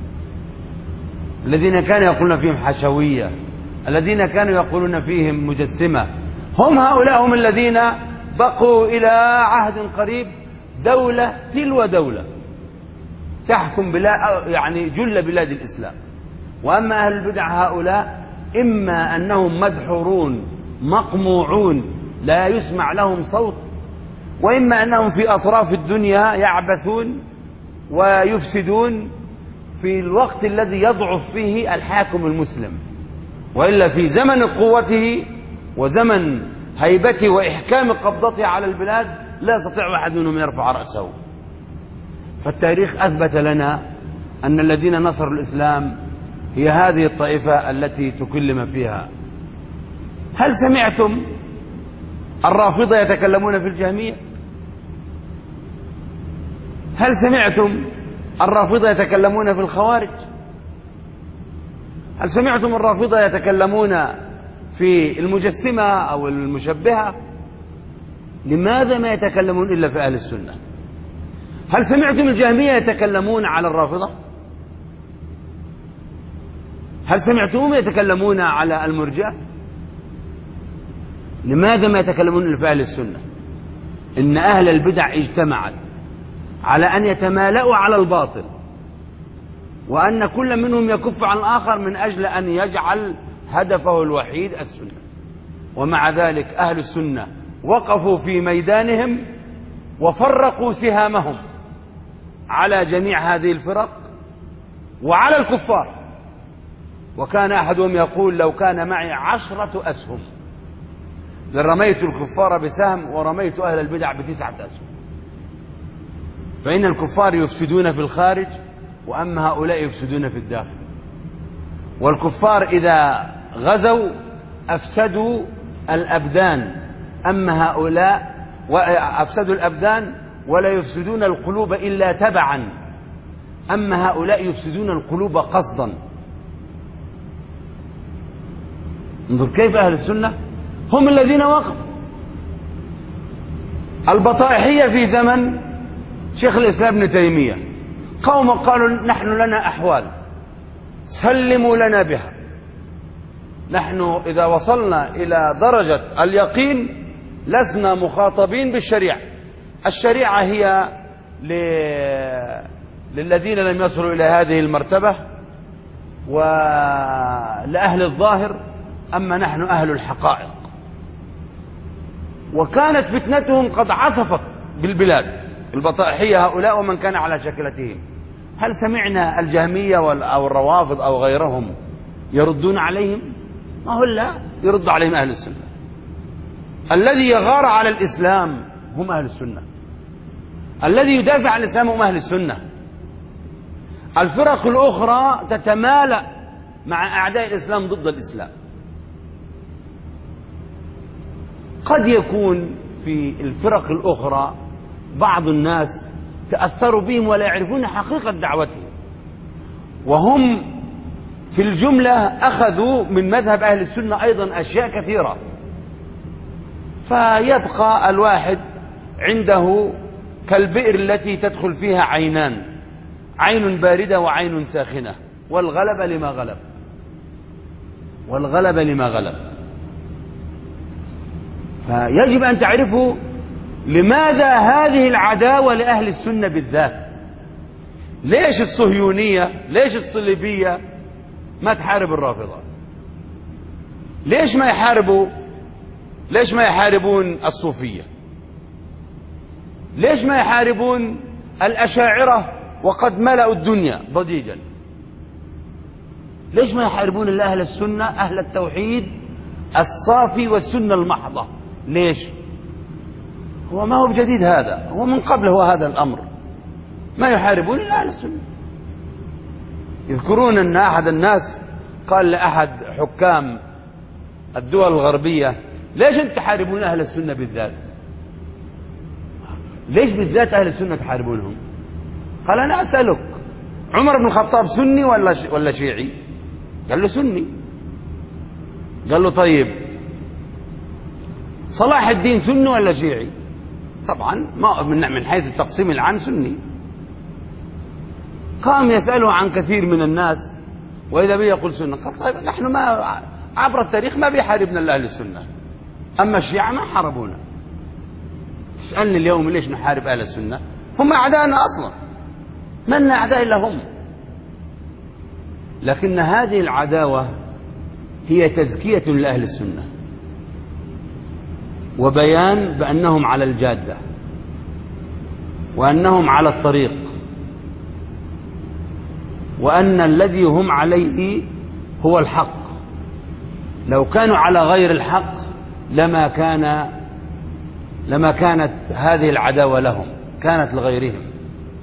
الذين كانوا يقولون فيهم حشوية، الذين كانوا يقولون فيهم مجسمة. هم هؤلاء هم الذين بقوا إلى عهد قريب دولة تلو دولة تحكم يعني جل بلاد الإسلام. وأما أهل البدع هؤلاء إما أنهم مدحورون مقموعون لا يسمع لهم صوت، وإما أنهم في أطراف الدنيا يعبثون ويفسدون في الوقت الذي يضعف فيه الحاكم المسلم. وإلا في زمن قوته وزمن هيبته وإحكام قبضته على البلاد لا يستطيع واحد منهم يرفع رأسه. فالتاريخ أثبت لنا أن الذين نصروا الإسلام هي هذه الطائفة التي تكلم فيها. هل سمعتم الرافضة يتكلمون في الجهمية؟ هل سمعتم الرافضة يتكلمون في الخوارج؟ هل سمعتم الرافضة يتكلمون في المجسمة أو المشبهة؟ لماذا ما يتكلمون إلا في أهل السنة؟ هل سمعتم الجهمية يتكلمون على الرافضة؟ هل سمعتم يتكلمون على المرجئة؟ لماذا ما يتكلمون إلا في أهل السنة؟ إن أهل البدع اجتمعت على أن يتمالأوا على الباطل، وأن كل منهم يكف عن الآخر من أجل أن يجعل هدفه الوحيد السنة. ومع ذلك أهل السنة وقفوا في ميدانهم وفرقوا سهامهم على جميع هذه الفرق وعلى الكفار. وكان أحدهم يقول لو كان معي 10 أسهم لرميت الكفار بسهم ورميت أهل البدع ب9 أسهم. فإن الكفار يفسدون في الخارج، وأما هؤلاء يفسدون في الداخل. والكفار إذا غزوا أفسدوا الأبدان، أما هؤلاء أفسدوا الأبدان ولا يفسدون القلوب إلا تبعا، أما هؤلاء يفسدون القلوب قصدا. انظر كيف أهل السنة هم الذين وقفوا. البطائحية في زمن شيخ الإسلام ابن تيمية قوم قالوا نحن لنا أحوال سلموا لنا بها، نحن إذا وصلنا إلى درجة اليقين لسنا مخاطبين بالشريعة، الشريعة هي للذين لم يصلوا إلى هذه المرتبة ولأهل الظاهر، أما نحن أهل الحقائق. وكانت فتنتهم قد عصفت بالبلاد، البطائحية هؤلاء ومن كان على شكلتهم. هل سمعنا الجهمية أو الروافض أو غيرهم يردون عليهم؟ ما هو لا يرد عليهم أهل السنة. الذي يغار على الإسلام هم أهل السنة، الذي يدافع عن الإسلام هم أهل السنة. الفرق الأخرى تتمالأ مع أعداء الإسلام ضد الإسلام. قد يكون في الفرق الأخرى بعض الناس تأثروا بهم ولا يعرفون حقيقة دعوتهم، وهم في الجملة أخذوا من مذهب أهل السنة أيضا أشياء كثيرة، فيبقى الواحد عنده كالبئر التي تدخل فيها عينان، عين باردة وعين ساخنة، والغلب لما غلب، والغلب لما غلب. فيجب أن تعرفوا لماذا هذه العداوة لأهل السنة بالذات. ليش الصهيونية، ليش الصليبية ما تحارب الرافضة؟ ليش ما يحاربون الصوفية؟ ليش ما يحاربون الأشاعرة وقد ملأوا الدنيا ضجيجا؟ ليش ما يحاربون أهل السنة، أهل التوحيد الصافي والسنة المحضة؟ ليش؟ هو ما هو بجديد هذا، هو من قبل هو هذا الأمر. ما يحاربون إلا أهل السنة. يذكرون أن أحد الناس قال لأحد حكام الدول الغربية ليش أنت تحاربون أهل السنة بالذات؟ ليش بالذات أهل السنة تحاربونهم؟ قال أنا أسألك، عمر بن الخطاب سني ولا شيعي؟ قال له سني. قال له طيب صلاح الدين سني ولا شيعي؟ طبعا من حيث التقسيم العام سني. قام يسأله عن كثير من الناس وإذا به يقول سنة. قال طيب نحن ما عبر التاريخ ما بيحاربنا إلا أهل السنة، أما الشيعة ما حاربونا. اسألني اليوم ليش نحارب أهل السنة؟ هم أعداءنا أصلا، ما لنا أعداء إلا هم. لكن هذه العداوة هي تزكية لأهل السنة وبيان بأنهم على الجادة وأنهم على الطريق، وأن الذي هم عليه هو الحق. لو كانوا على غير الحق لما كانت هذه العداوة لهم، كانت لغيرهم.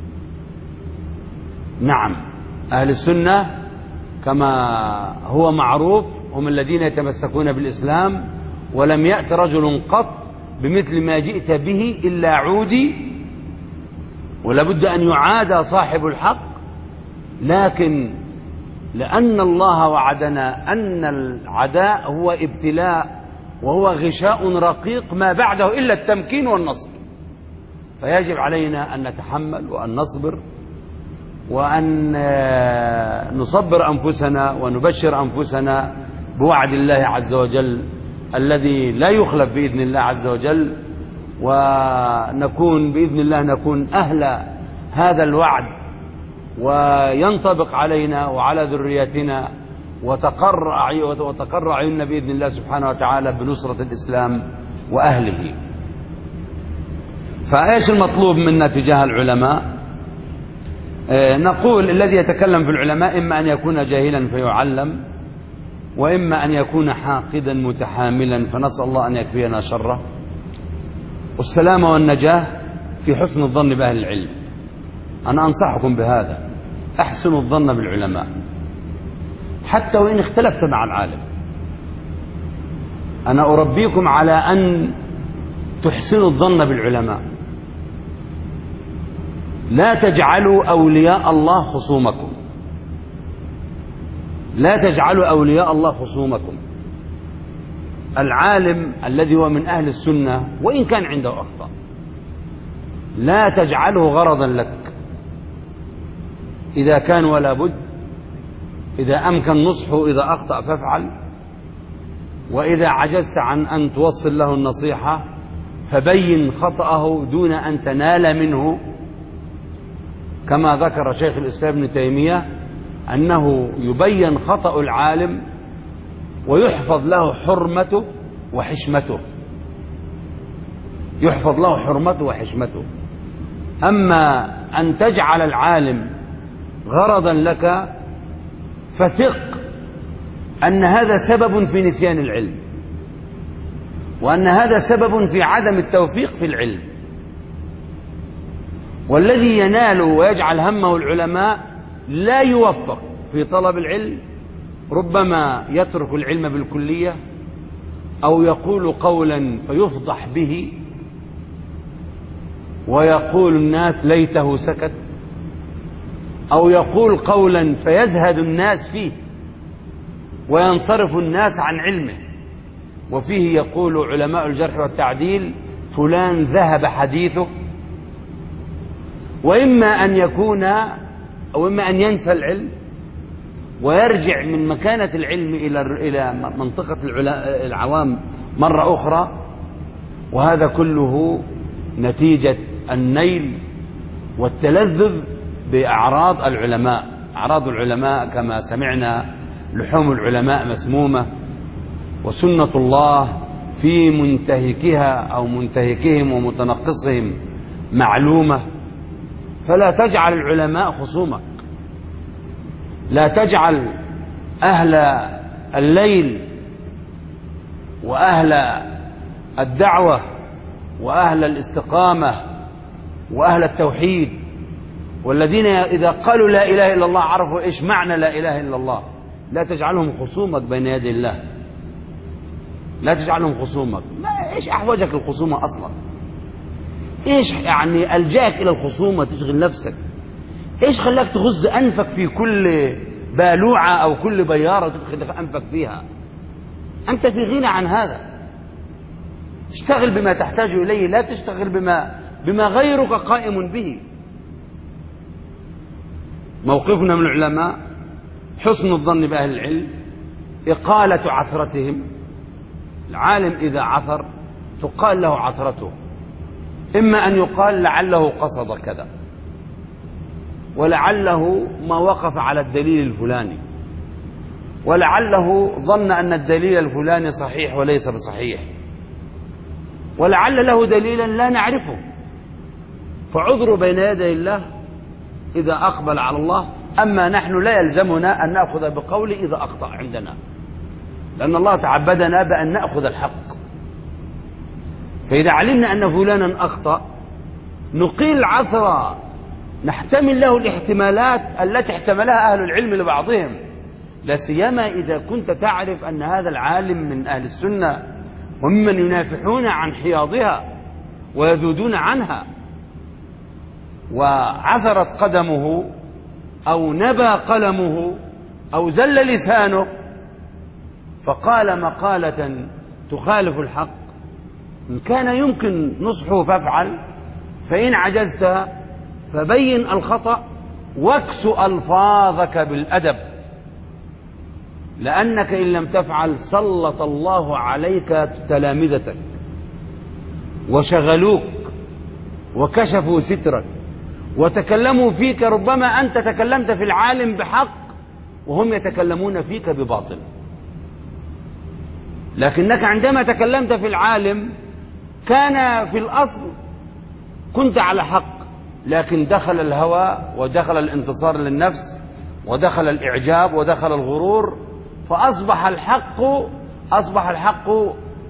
نعم، أهل السنة كما هو معروف هم الذين يتمسكون بالإسلام، ولم يأت رجل قط بمثل ما جئت به إلا عودي، ولابد أن يعادى صاحب الحق. لكن لأن الله وعدنا أن العداء هو ابتلاء وهو غشاء رقيق ما بعده إلا التمكين والنصر، فيجب علينا أن نتحمل وأن نصبر وأن نصبر أنفسنا ونبشر أنفسنا بوعد الله عز وجل الذي لا يخلف بإذن الله عز وجل، ونكون بإذن الله نكون أهل هذا الوعد وينطبق علينا وعلى ذريتنا وتقر عيوننا بإذن الله سبحانه وتعالى بنصرة الإسلام وأهله. فإيش المطلوب منا تجاه العلماء؟ نقول الذي يتكلم في العلماء إما أن يكون جاهلا فيعلم، وإما أن يكون حاقدا متحاملا، فنسأل الله أن يكفينا شره. والسلامة والنجاة في حسن الظن بأهل العلم. أنا أنصحكم بهذا، أحسنوا الظن بالعلماء حتى وإن اختلفت مع العالم. أنا أربيكم على أن تحسنوا الظن بالعلماء. لا تجعلوا أولياء الله خصومكم، لا تجعلوا أولياء الله خصومكم. العالم الذي هو من أهل السنة وإن كان عنده أخطاء لا تجعله غرضا لك. إذا كان ولا بد، إذا أمكن نصحه إذا أخطأ فافعل، وإذا عجزت عن أن توصل له النصيحة فبين خطأه دون أن تنال منه. كما ذكر شيخ الإسلام ابن تيمية أنه يبين خطأ العالم ويحفظ له حرمته وحشمته، يحفظ له حرمته وحشمته. أما أن تجعل العالم غرضا لك فثق أن هذا سبب في نسيان العلم، وأن هذا سبب في عدم التوفيق في العلم. والذي ينال ويجعل همه العلماء لا يوفق في طلب العلم، ربما يترك العلم بالكلية، أو يقول قولا فيفضح به ويقول الناس ليته سكت، أو يقول قولا فيزهد الناس فيه وينصرف الناس عن علمه، وفيه يقول علماء الجرح والتعديل فلان ذهب حديثه. وإما أن يكون أو إما أن ينسى العلم ويرجع من مكانة العلم إلى منطقة العوام مرة أخرى، وهذا كله نتيجة النيل والتلذذ بأعراض العلماء. أعراض العلماء كما سمعنا لحوم العلماء مسمومة، وسنة الله في منتهكها أو منتهكهم ومتنقصهم معلومة. فلا تجعل العلماء خصومك، لا تجعل أهل الليل وأهل الدعوة وأهل الاستقامة وأهل التوحيد والذين إذا قالوا لا إله إلا الله عرفوا إيش معنى لا إله إلا الله، لا تجعلهم خصومك بين يدي الله، لا تجعلهم خصومك. ما إيش أحوجك الخصومة أصلا؟ إيش يعني ألجأك إلى الخصومة تشغل نفسك؟ إيش خلاك تغز أنفك في كل بالوعة أو كل بيارة وتدخل أنفك فيها؟ أنت في غنى عن هذا. اشتغل بما تحتاج إليه، لا تشتغل بما غيرك قائم به. موقفنا من العلماء حسن الظن بأهل العلم، إقالة عثرتهم. العالم إذا عثر تقال له عثرته، إما أن يقال لعله قصد كذا، ولعله ما وقف على الدليل الفلاني، ولعله ظن أن الدليل الفلاني صحيح وليس بصحيح، ولعل له دليلا لا نعرفه. فعذر بين يدي الله إذا أقبل على الله. أما نحن لا يلزمنا أن نأخذ بقوله إذا أخطأ عندنا، لأن الله تعبدنا بأن نأخذ الحق. فإذا علمنا أن فلانا أخطأ نقيل عثرة، نحتمل له الاحتمالات التي احتملها أهل العلم لبعضهم، لا سيما إذا كنت تعرف أن هذا العالم من أهل السنة وممن ينافحون عن حياضها ويذودون عنها، وعثرت قدمه أو نبى قلمه أو زل لسانه فقال مقالة تخالف الحق، إن كان يمكن نصحه فافعل، فإن عجزت فبين الخطأ واكس ألفاظك بالأدب، لأنك إن لم تفعل سلط الله عليك تلامذتك وشغلوك وكشفوا سترك وتكلموا فيك. ربما أنت تكلمت في العالم بحق وهم يتكلمون فيك بباطل، لكنك عندما تكلمت في العالم كان في الأصل كنت على حق، لكن دخل الهوى ودخل الانتصار للنفس ودخل الإعجاب ودخل الغرور، فأصبح الحق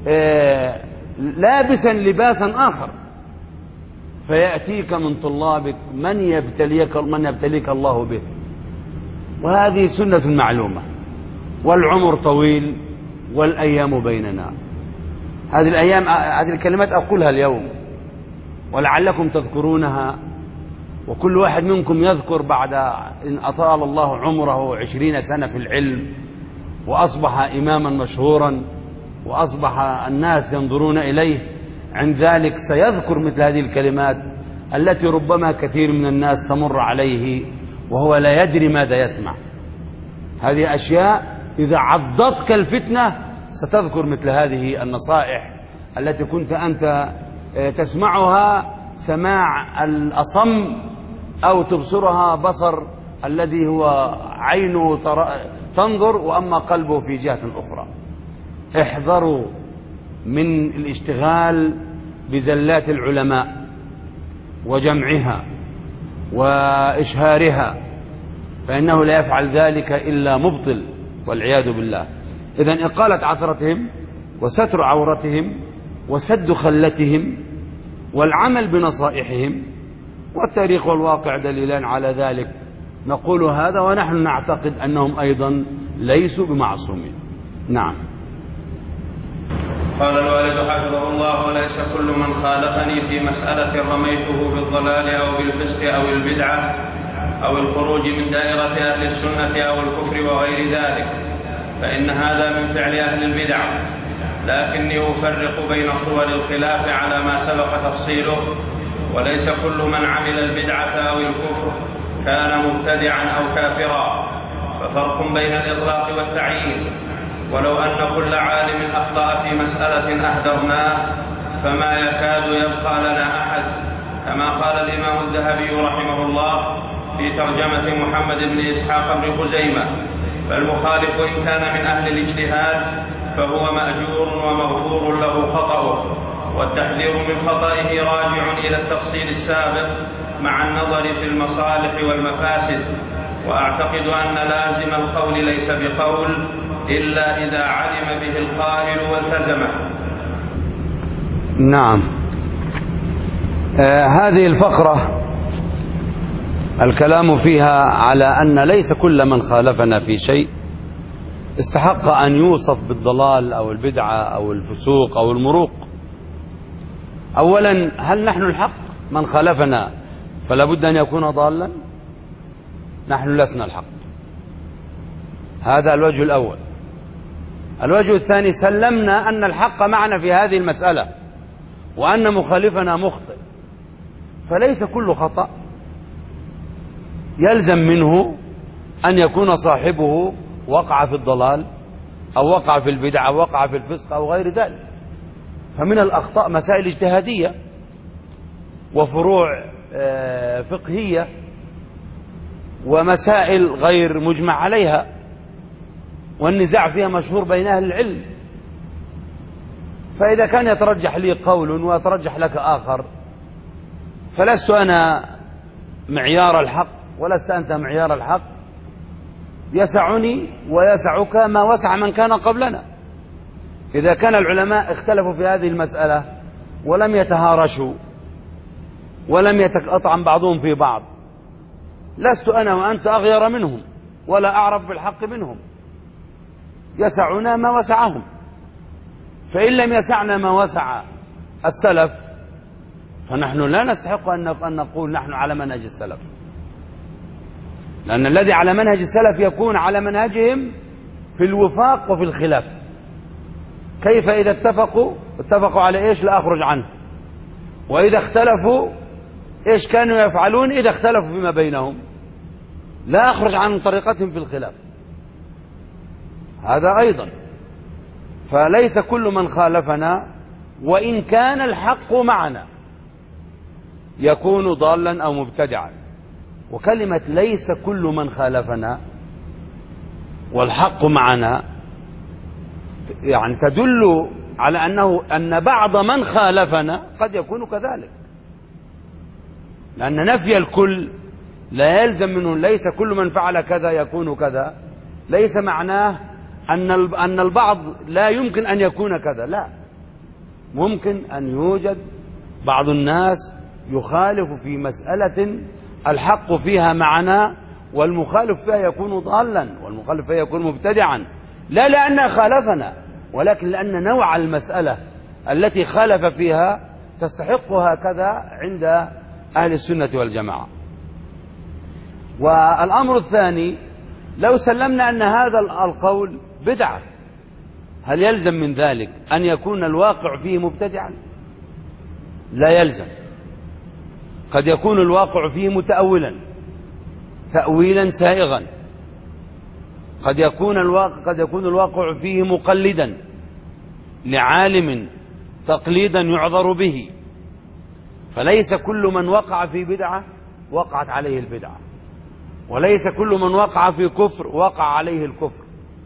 لابسا لباسا آخر، فيأتيك من طلابك من يبتليك الله به. وهذه سنة معلومة، والعمر طويل والأيام بيننا. هذه الكلمات أقولها اليوم ولعلكم تذكرونها، وكل واحد منكم يذكر بعد إن أطال الله عمره 20 سنة في العلم وأصبح إماما مشهورا وأصبح الناس ينظرون إليه، عند ذلك سيذكر مثل هذه الكلمات التي ربما كثير من الناس تمر عليه وهو لا يدري ماذا يسمع. هذه أشياء إذا عضتك الفتنة ستذكر مثل هذه النصائح التي كنت أنت تسمعها سماع الأصم أو تبصرها بصر الذي هو عينه تنظر وأما قلبه في جهة أخرى. احذروا من الاشتغال بزلات العلماء وجمعها وإشهارها، فإنه لا يفعل ذلك إلا مبطل والعياذ بالله. إذن إقالة عثرتهم وستر عورتهم وسد خلتهم والعمل بنصائحهم، والتاريخ والواقع دليلان على ذلك. نقول هذا ونحن نعتقد أنهم أيضا ليسوا بمعصومين. نعم. قال الوالد حفظه الله: وليس كل من خالفني في مسألة رميته بالضلال أو بالفسق أو البدعة أو الخروج من دائرة أهل السنة أو الكفر وغير ذلك، فإن هذا من فعل أهل البدع، لكني أفرق بين صور الخلاف على ما سبق تفصيله. وليس كل من عمل البدعة أو الكفر كان مبتدعا أو كافرا، ففرق بين الإطلاق والتعيين. ولو أن كل عالم أخطأ في مسألة أهدرناه فما يكاد يبقى لنا أحد، كما قال الإمام الذهبي رحمه الله في ترجمة محمد بن إسحاق بن خزيمة: فالمخالف إن كان من أهل الاجتهاد فهو مأجور ومغفور له خطأه، والتحذير من خطئه راجع إلى التفصيل السابق مع النظر في المصالح والمفاسد. وأعتقد أن لازم القول ليس بقول إلا إذا علم به القائل والتزمه. نعم. هذه الفقرة الكلام فيها على أن ليس كل من خالفنا في شيء استحق أن يوصف بالضلال أو البدعة أو الفسوق أو المروق. أولا، هل نحن الحق؟ من خالفنا فلا بد أن يكون ضالا؟ نحن لسنا الحق. هذا الوجه الأول. الوجه الثاني، سلمنا أن الحق معنا في هذه المسألة وأن مخالفنا مخطئ، فليس كل خطأ يلزم منه أن يكون صاحبه وقع في الضلال أو وقع في البدع أو وقع في الفسق أو غير ذلك. فمن الأخطاء مسائل اجتهادية وفروع فقهية ومسائل غير مجمع عليها والنزاع فيها مشهور بين أهل العلم. فإذا كان يترجح لي قول ويترجح لك آخر، فلست أنا معيار الحق ولست أنت معيار الحق. يسعني ويسعك ما وسع من كان قبلنا. إذا كان العلماء اختلفوا في هذه المسألة ولم يتهارشوا ولم يتقطع بعضهم في بعض، لست أنا وأنت أغير منهم ولا أعرف بالحق منهم. يسعنا ما وسعهم، فإن لم يسعنا ما وسع السلف فنحن لا نستحق أن نقول نحن على منهج السلف، لأن الذي على منهج السلف يكون على منهجهم في الوفاق وفي الخلاف. كيف إذا اتفقوا على إيش لا أخرج عنه، وإذا اختلفوا إيش كانوا يفعلون إذا اختلفوا فيما بينهم، لا أخرج عن طريقتهم في الخلاف. هذا أيضا. فليس كل من خالفنا وإن كان الحق معنا يكون ضالا أو مبتدعا. وكلمة ليس كل من خالفنا والحق معنا يعني تدل على أن بعض من خالفنا قد يكون كذلك، لأن نفي الكل لا يلزم منه ليس كل من فعل كذا يكون كذا، ليس معناه أن البعض لا يمكن أن يكون كذا، لا، ممكن أن يوجد بعض الناس يخالف في مسألة الحق فيها معنا والمخالف فيها يكون ضالا والمخالف فيها يكون مبتدعا، لا لأنه خالفنا، ولكن لأن نوع المسألة التي خالف فيها تستحق هكذا عند أهل السنة والجماعة. والأمر الثاني، لو سلمنا أن هذا القول بدعة، هل يلزم من ذلك أن يكون الواقع فيه مبتدعا؟ لا يلزم. قد يكون الواقع فيه متأولا تأويلا سائغا، قد يكون الواقع فيه مقلدا لعالم تقليدا يعذر به، فليس كل من وقع في بدعة وقعت عليه البدعة، وليس كل من وقع في كفر وقع عليه الكفر.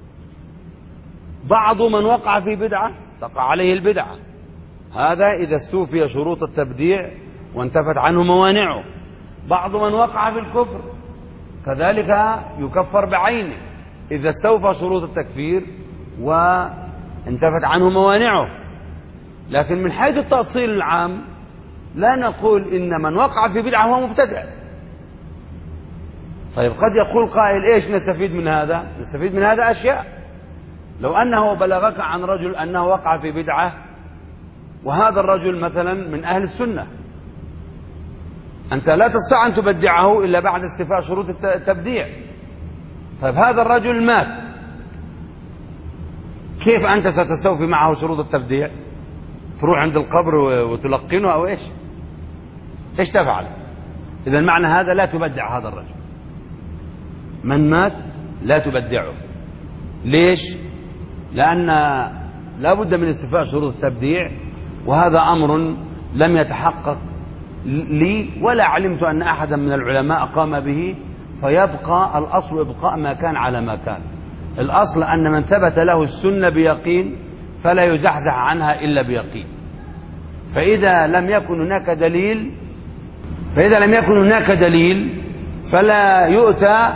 بعض من وقع في بدعة تقع عليه البدعة، هذا إذا استوفي شروط التبديع وانتفت عنه موانعه. بعض من وقع في الكفر كذلك يكفر بعينه إذا استوفى شروط التكفير وانتفت عنه موانعه. لكن من حيث التأصيل العام لا نقول إن من وقع في بدعة هو مبتدع. طيب قد يقول قائل إيش نستفيد من هذا؟ نستفيد من هذا أشياء. لو أنه بلغك عن رجل أنه وقع في بدعة وهذا الرجل مثلا من أهل السنة، أنت لا تستطيع أن تبدعه إلا بعد استيفاء شروط التبديع. طيب هذا الرجل مات، كيف أنت ستستوفي معه شروط التبديع؟ تروح عند القبر وتلقنه أو إيش تفعل؟ إذا معنى هذا لا تبدع هذا الرجل، من مات لا تبدعه. ليش؟ لأن لا بد من استيفاء شروط التبديع، وهذا أمر لم يتحقق لي ولا علمت أن أحدا من العلماء قام به، فيبقى الأصل إبقاء ما كان على ما كان. الأصل أن من ثبت له السنة بيقين فلا يزحزح عنها إلا بيقين. فإذا لم يكن هناك دليل فلا يؤتى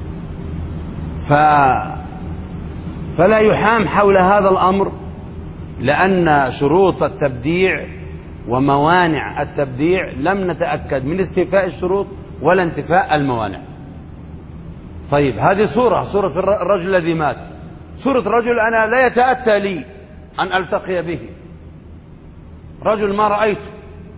فلا يحام حول هذا الأمر، لأن شروط التبديع وموانع التبديع لم نتأكد من استيفاء الشروط ولا انتفاء الموانع. طيب هذه صورة الرجل الذي مات، صورة رجل أنا لا يتأتى لي أن ألتقي به، رجل ما رأيته،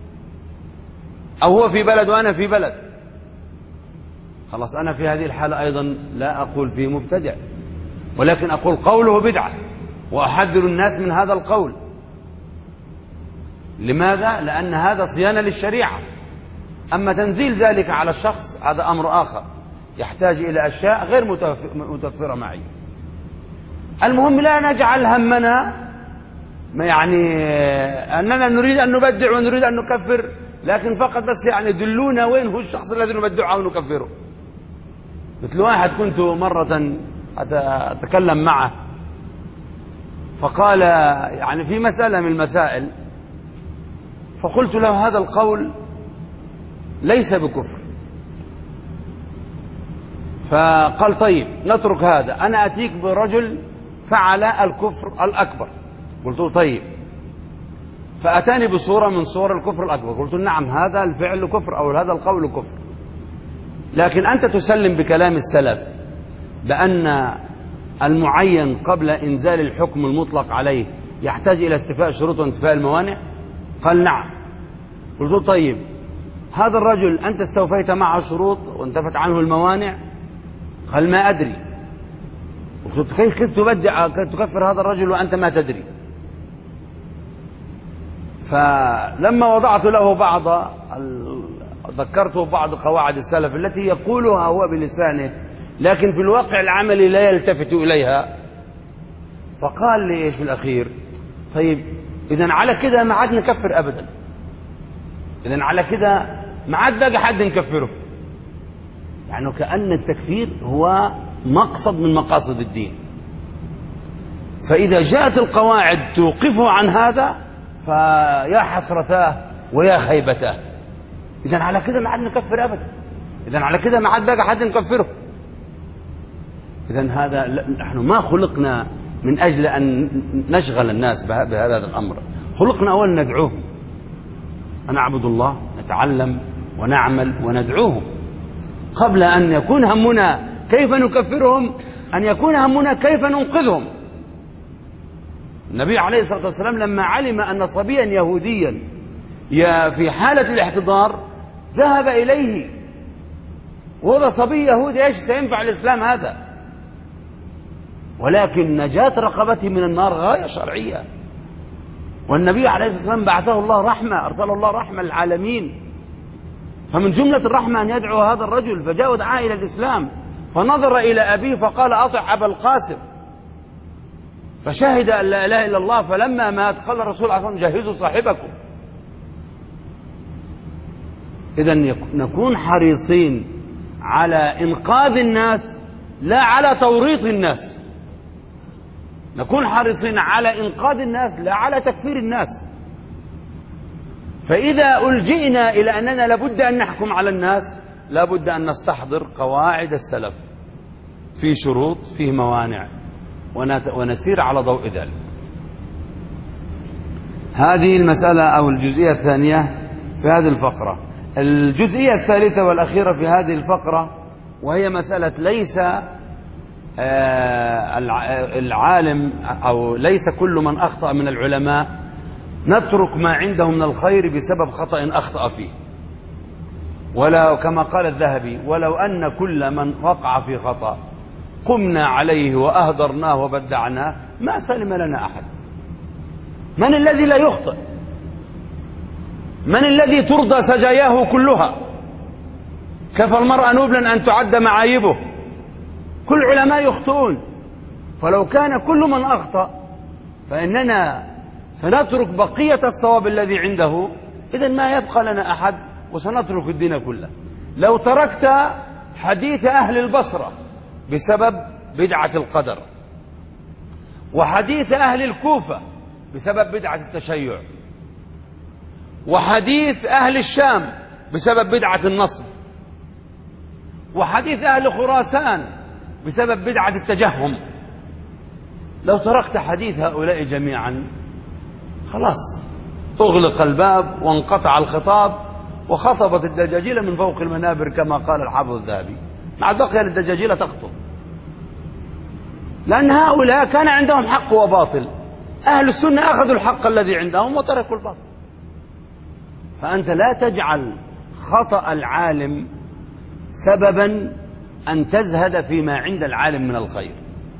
أو هو في بلد وأنا في بلد، خلاص أنا في هذه الحالة أيضا لا أقول فيه مبتدع، ولكن أقول قوله بدعة وأحذر الناس من هذا القول. لماذا؟ لأن هذا صيانة للشريعة. أما تنزيل ذلك على الشخص هذا أمر آخر يحتاج إلى أشياء غير متوفرة معي. المهم لا نجعل همنا يعني أننا نريد أن نبدع ونريد أن نكفر، لكن فقط بس يعني دلونا وين هو الشخص الذي نبدعه ونكفره. مثل واحد كنت مرة أتكلم معه فقال يعني في مسألة من المسائل، فقلت له هذا القول ليس بكفر. فقال طيب نترك هذا، أنا أتيك برجل فعل الكفر الأكبر. قلت له طيب، فأتاني بصورة من صور الكفر الأكبر، قلت له نعم هذا الفعل كفر أو هذا القول كفر، لكن أنت تسلم بكلام السلف بأن المعين قبل إنزال الحكم المطلق عليه يحتاج إلى استيفاء الشروط وانتفاء الموانع؟ قال نعم. قلت له طيب هذا الرجل أنت استوفيت معه الشروط وانتفت عنه الموانع؟ قال ما أدري. قلت كيف تكفر هذا الرجل وأنت ما تدري؟ فلما وضعت له ذكرته بعض قواعد السلف التي يقولها هو بلسانه لكن في الواقع العملي لا يلتفت إليها، فقال لي في الأخير طيب إذن على كده ما عاد نكفر أبدا، إذن على كده ما عاد باقي حد نكفره. يعني كأن التكفير هو مقصد من مقاصد الدين، فإذا جاءت القواعد توقفه عن هذا فيا حسرتاه ويا خيبتاه. إذا على كده ما عاد نكفر أبدا، إذا على كده ما عاد بقى حد نكفره. إذا هذا نحن ما خلقنا من أجل أن نشغل الناس بهذا الأمر، خلقنا أولا ندعوهم، نعبد الله، نتعلم ونعمل وندعوهم، قبل أن يكون همنا كيف نكفرهم، أن يكون همنا كيف ننقذهم. النبي عليه الصلاة والسلام لما علم أن صبيا يهوديا في حالة الاحتضار ذهب إليه، وهذا صبي يهودي ايش سينفع الإسلام هذا؟ ولكن نجاة رقبته من النار غاية شرعية، والنبي عليه الصلاة والسلام بعثه الله رحمة، أرسل الله رحمة للعالمين، فمن جملة الرحمة أن يدعو هذا الرجل، فجاء ودعا إلى الإسلام، فنظر إلى أبيه فقال أطع أبا القاسم، فشهد أن لا إله إلا الله، فلما مات قال الرسول عليه الصلاة والسلام جهزوا صاحبكم. إذن نكون حريصين على إنقاذ الناس لا على توريط الناس، نكون حريصين على إنقاذ الناس لا على تكفير الناس. فإذا ألجئنا إلى أننا لابد أن نحكم على الناس لابد أن نستحضر قواعد السلف، في شروط، فيه موانع، ونسير على ضوء ذلك. هذه المسألة أو الجزئية الثانية في هذه الفقرة. الجزئية الثالثة والأخيرة في هذه الفقرة وهي مسألة ليس العالم أو ليس كل من أخطأ من العلماء نترك ما عنده من الخير بسبب خطأ أخطأ فيه، ولا كما قال الذهبي ولو أن كل من وقع في خطأ قمنا عليه وأهدرناه وبدعناه ما سلم لنا أحد. من الذي لا يخطئ؟ من الذي ترضى سجاياه كلها؟ كفى المرء نبلا أن تعد معايبه. كل العلماء يخطئون، فلو كان كل من أخطأ فإننا سنترك بقية الصواب الذي عنده، إذن ما يبقى لنا أحد وسنترك الدين كله. لو تركت حديث أهل البصرة بسبب بدعة القدر، وحديث أهل الكوفة بسبب بدعة التشيع، وحديث أهل الشام بسبب بدعة النصب، وحديث أهل خراسان بسبب بدعة التجهم، لو تركت حديث هؤلاء جميعا خلاص أغلق الباب وانقطع الخطاب، وخطبت الدجاجيل من فوق المنابر كما قال الحافظ الذهبي، مع بقي الدجاجيل تخطب، لأن هؤلاء كان عندهم حق وباطل، أهل السنة أخذوا الحق الذي عندهم وتركوا الباطل. فأنت لا تجعل خطأ العالم سببا أن تزهد فيما عند العالم من الخير،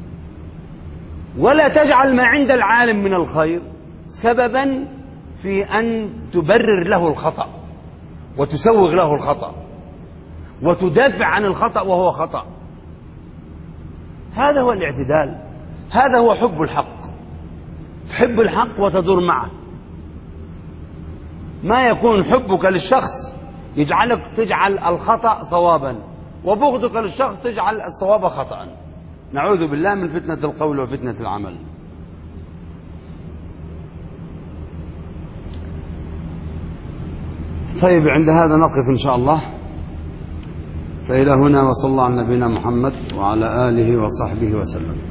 ولا تجعل ما عند العالم من الخير سببا في أن تبرر له الخطأ وتسوغ له الخطأ وتدافع عن الخطأ وهو خطأ. هذا هو الاعتدال، هذا هو حب الحق، تحب الحق وتدور معه. ما يكون حبك للشخص يجعلك تجعل الخطأ صوابا، وبغضك للشخص تجعل الصواب خطأ. نعوذ بالله من فتنة القول وفتنة العمل. طيب، عند هذا نقف إن شاء الله، فإلى هنا، وصلى الله على نبينا محمد وعلى آله وصحبه وسلم.